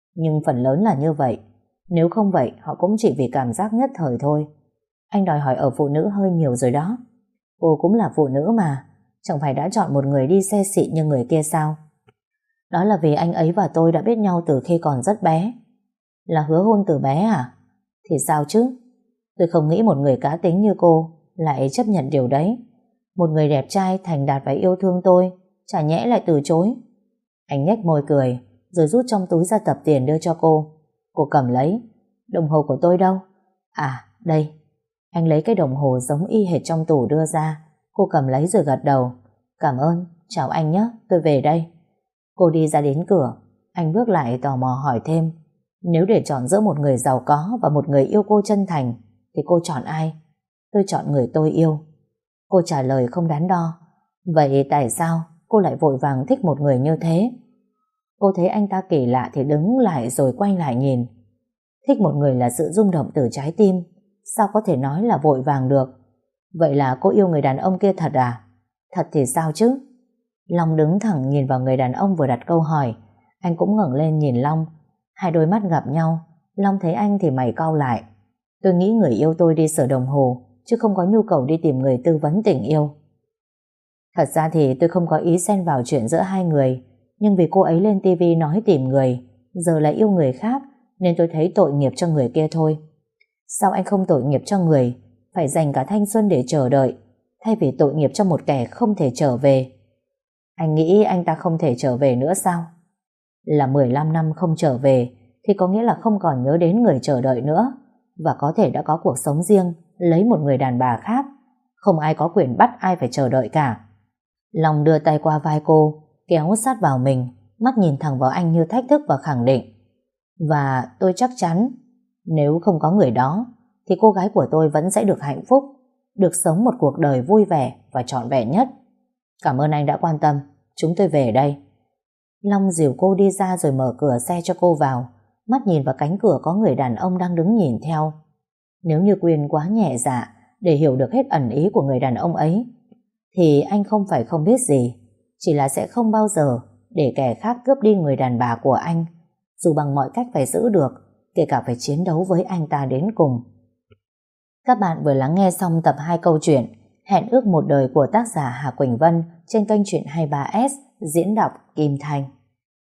Nhưng phần lớn là như vậy. Nếu không vậy họ cũng chỉ vì cảm giác nhất thời thôi. Anh đòi hỏi ở phụ nữ hơi nhiều rồi đó. Cô cũng là phụ nữ mà, chẳng phải đã chọn một người đi xe xịn như người kia sao? Đó là vì anh ấy và tôi đã biết nhau từ khi còn rất bé. Là hứa hôn từ bé à? Thì sao chứ? Tôi không nghĩ một người cá tính như cô lại chấp nhận điều đấy. Một người đẹp trai thành đạt và yêu thương tôi, chả nhẽ lại từ chối. Anh nhếch môi cười, rồi rút trong túi ra tập tiền đưa cho cô. Cô cầm lấy. Đồng hồ của tôi đâu? À, đây. Anh lấy cái đồng hồ giống y hệt trong tủ đưa ra. Cô cầm lấy rồi gật đầu. Cảm ơn, chào anh nhé, tôi về đây. Cô đi ra đến cửa. Anh bước lại tò mò hỏi thêm. Nếu để chọn giữa một người giàu có và một người yêu cô chân thành, thì cô chọn ai? Tôi chọn người tôi yêu. Cô trả lời không đắn đo. Vậy tại sao cô lại vội vàng thích một người như thế? Cô thấy anh ta kỳ lạ thì đứng lại rồi quay lại nhìn. Thích một người là sự rung động từ trái tim, sao có thể nói là vội vàng được? Vậy là cô yêu người đàn ông kia thật à? Thật thì sao chứ? Long đứng thẳng nhìn vào người đàn ông vừa đặt câu hỏi. Anh cũng ngẩng lên nhìn Long. Hai đôi mắt gặp nhau. Long thấy anh thì mày cau lại. Tôi nghĩ người yêu tôi đi sửa đồng hồ, chứ không có nhu cầu đi tìm người tư vấn tình yêu. Thật ra thì tôi không có ý xen vào chuyện giữa hai người, nhưng vì cô ấy lên tivi nói tìm người, giờ lại yêu người khác, nên tôi thấy tội nghiệp cho người kia thôi. Sao anh không tội nghiệp cho người phải dành cả thanh xuân để chờ đợi, thay vì tội nghiệp cho một kẻ không thể trở về? Anh nghĩ anh ta không thể trở về nữa sao? Là 15 năm không trở về thì có nghĩa là không còn nhớ đến người chờ đợi nữa, và có thể đã có cuộc sống riêng, lấy một người đàn bà khác. Không ai có quyền bắt ai phải chờ đợi cả. Long đưa tay qua vai cô, kéo sát vào mình, mắt nhìn thẳng vào anh như thách thức và khẳng định. Và tôi chắc chắn, nếu không có người đó, thì cô gái của tôi vẫn sẽ được hạnh phúc, được sống một cuộc đời vui vẻ và trọn vẹn nhất. Cảm ơn anh đã quan tâm, chúng tôi về đây. Long dìu cô đi ra rồi mở cửa xe cho cô vào, mắt nhìn vào cánh cửa có người đàn ông đang đứng nhìn theo. Nếu như Quyên quá nhẹ dạ để hiểu được hết ẩn ý của người đàn ông ấy, thì anh không phải không biết gì, chỉ là sẽ không bao giờ để kẻ khác cướp đi người đàn bà của anh, dù bằng mọi cách phải giữ được, kể cả phải chiến đấu với anh ta đến cùng. Các bạn vừa lắng nghe xong tập 2 câu chuyện Hẹn ước một đời của tác giả Hà Quỳnh Vân trên kênh Chuyện 23S, diễn đọc Kim Thanh.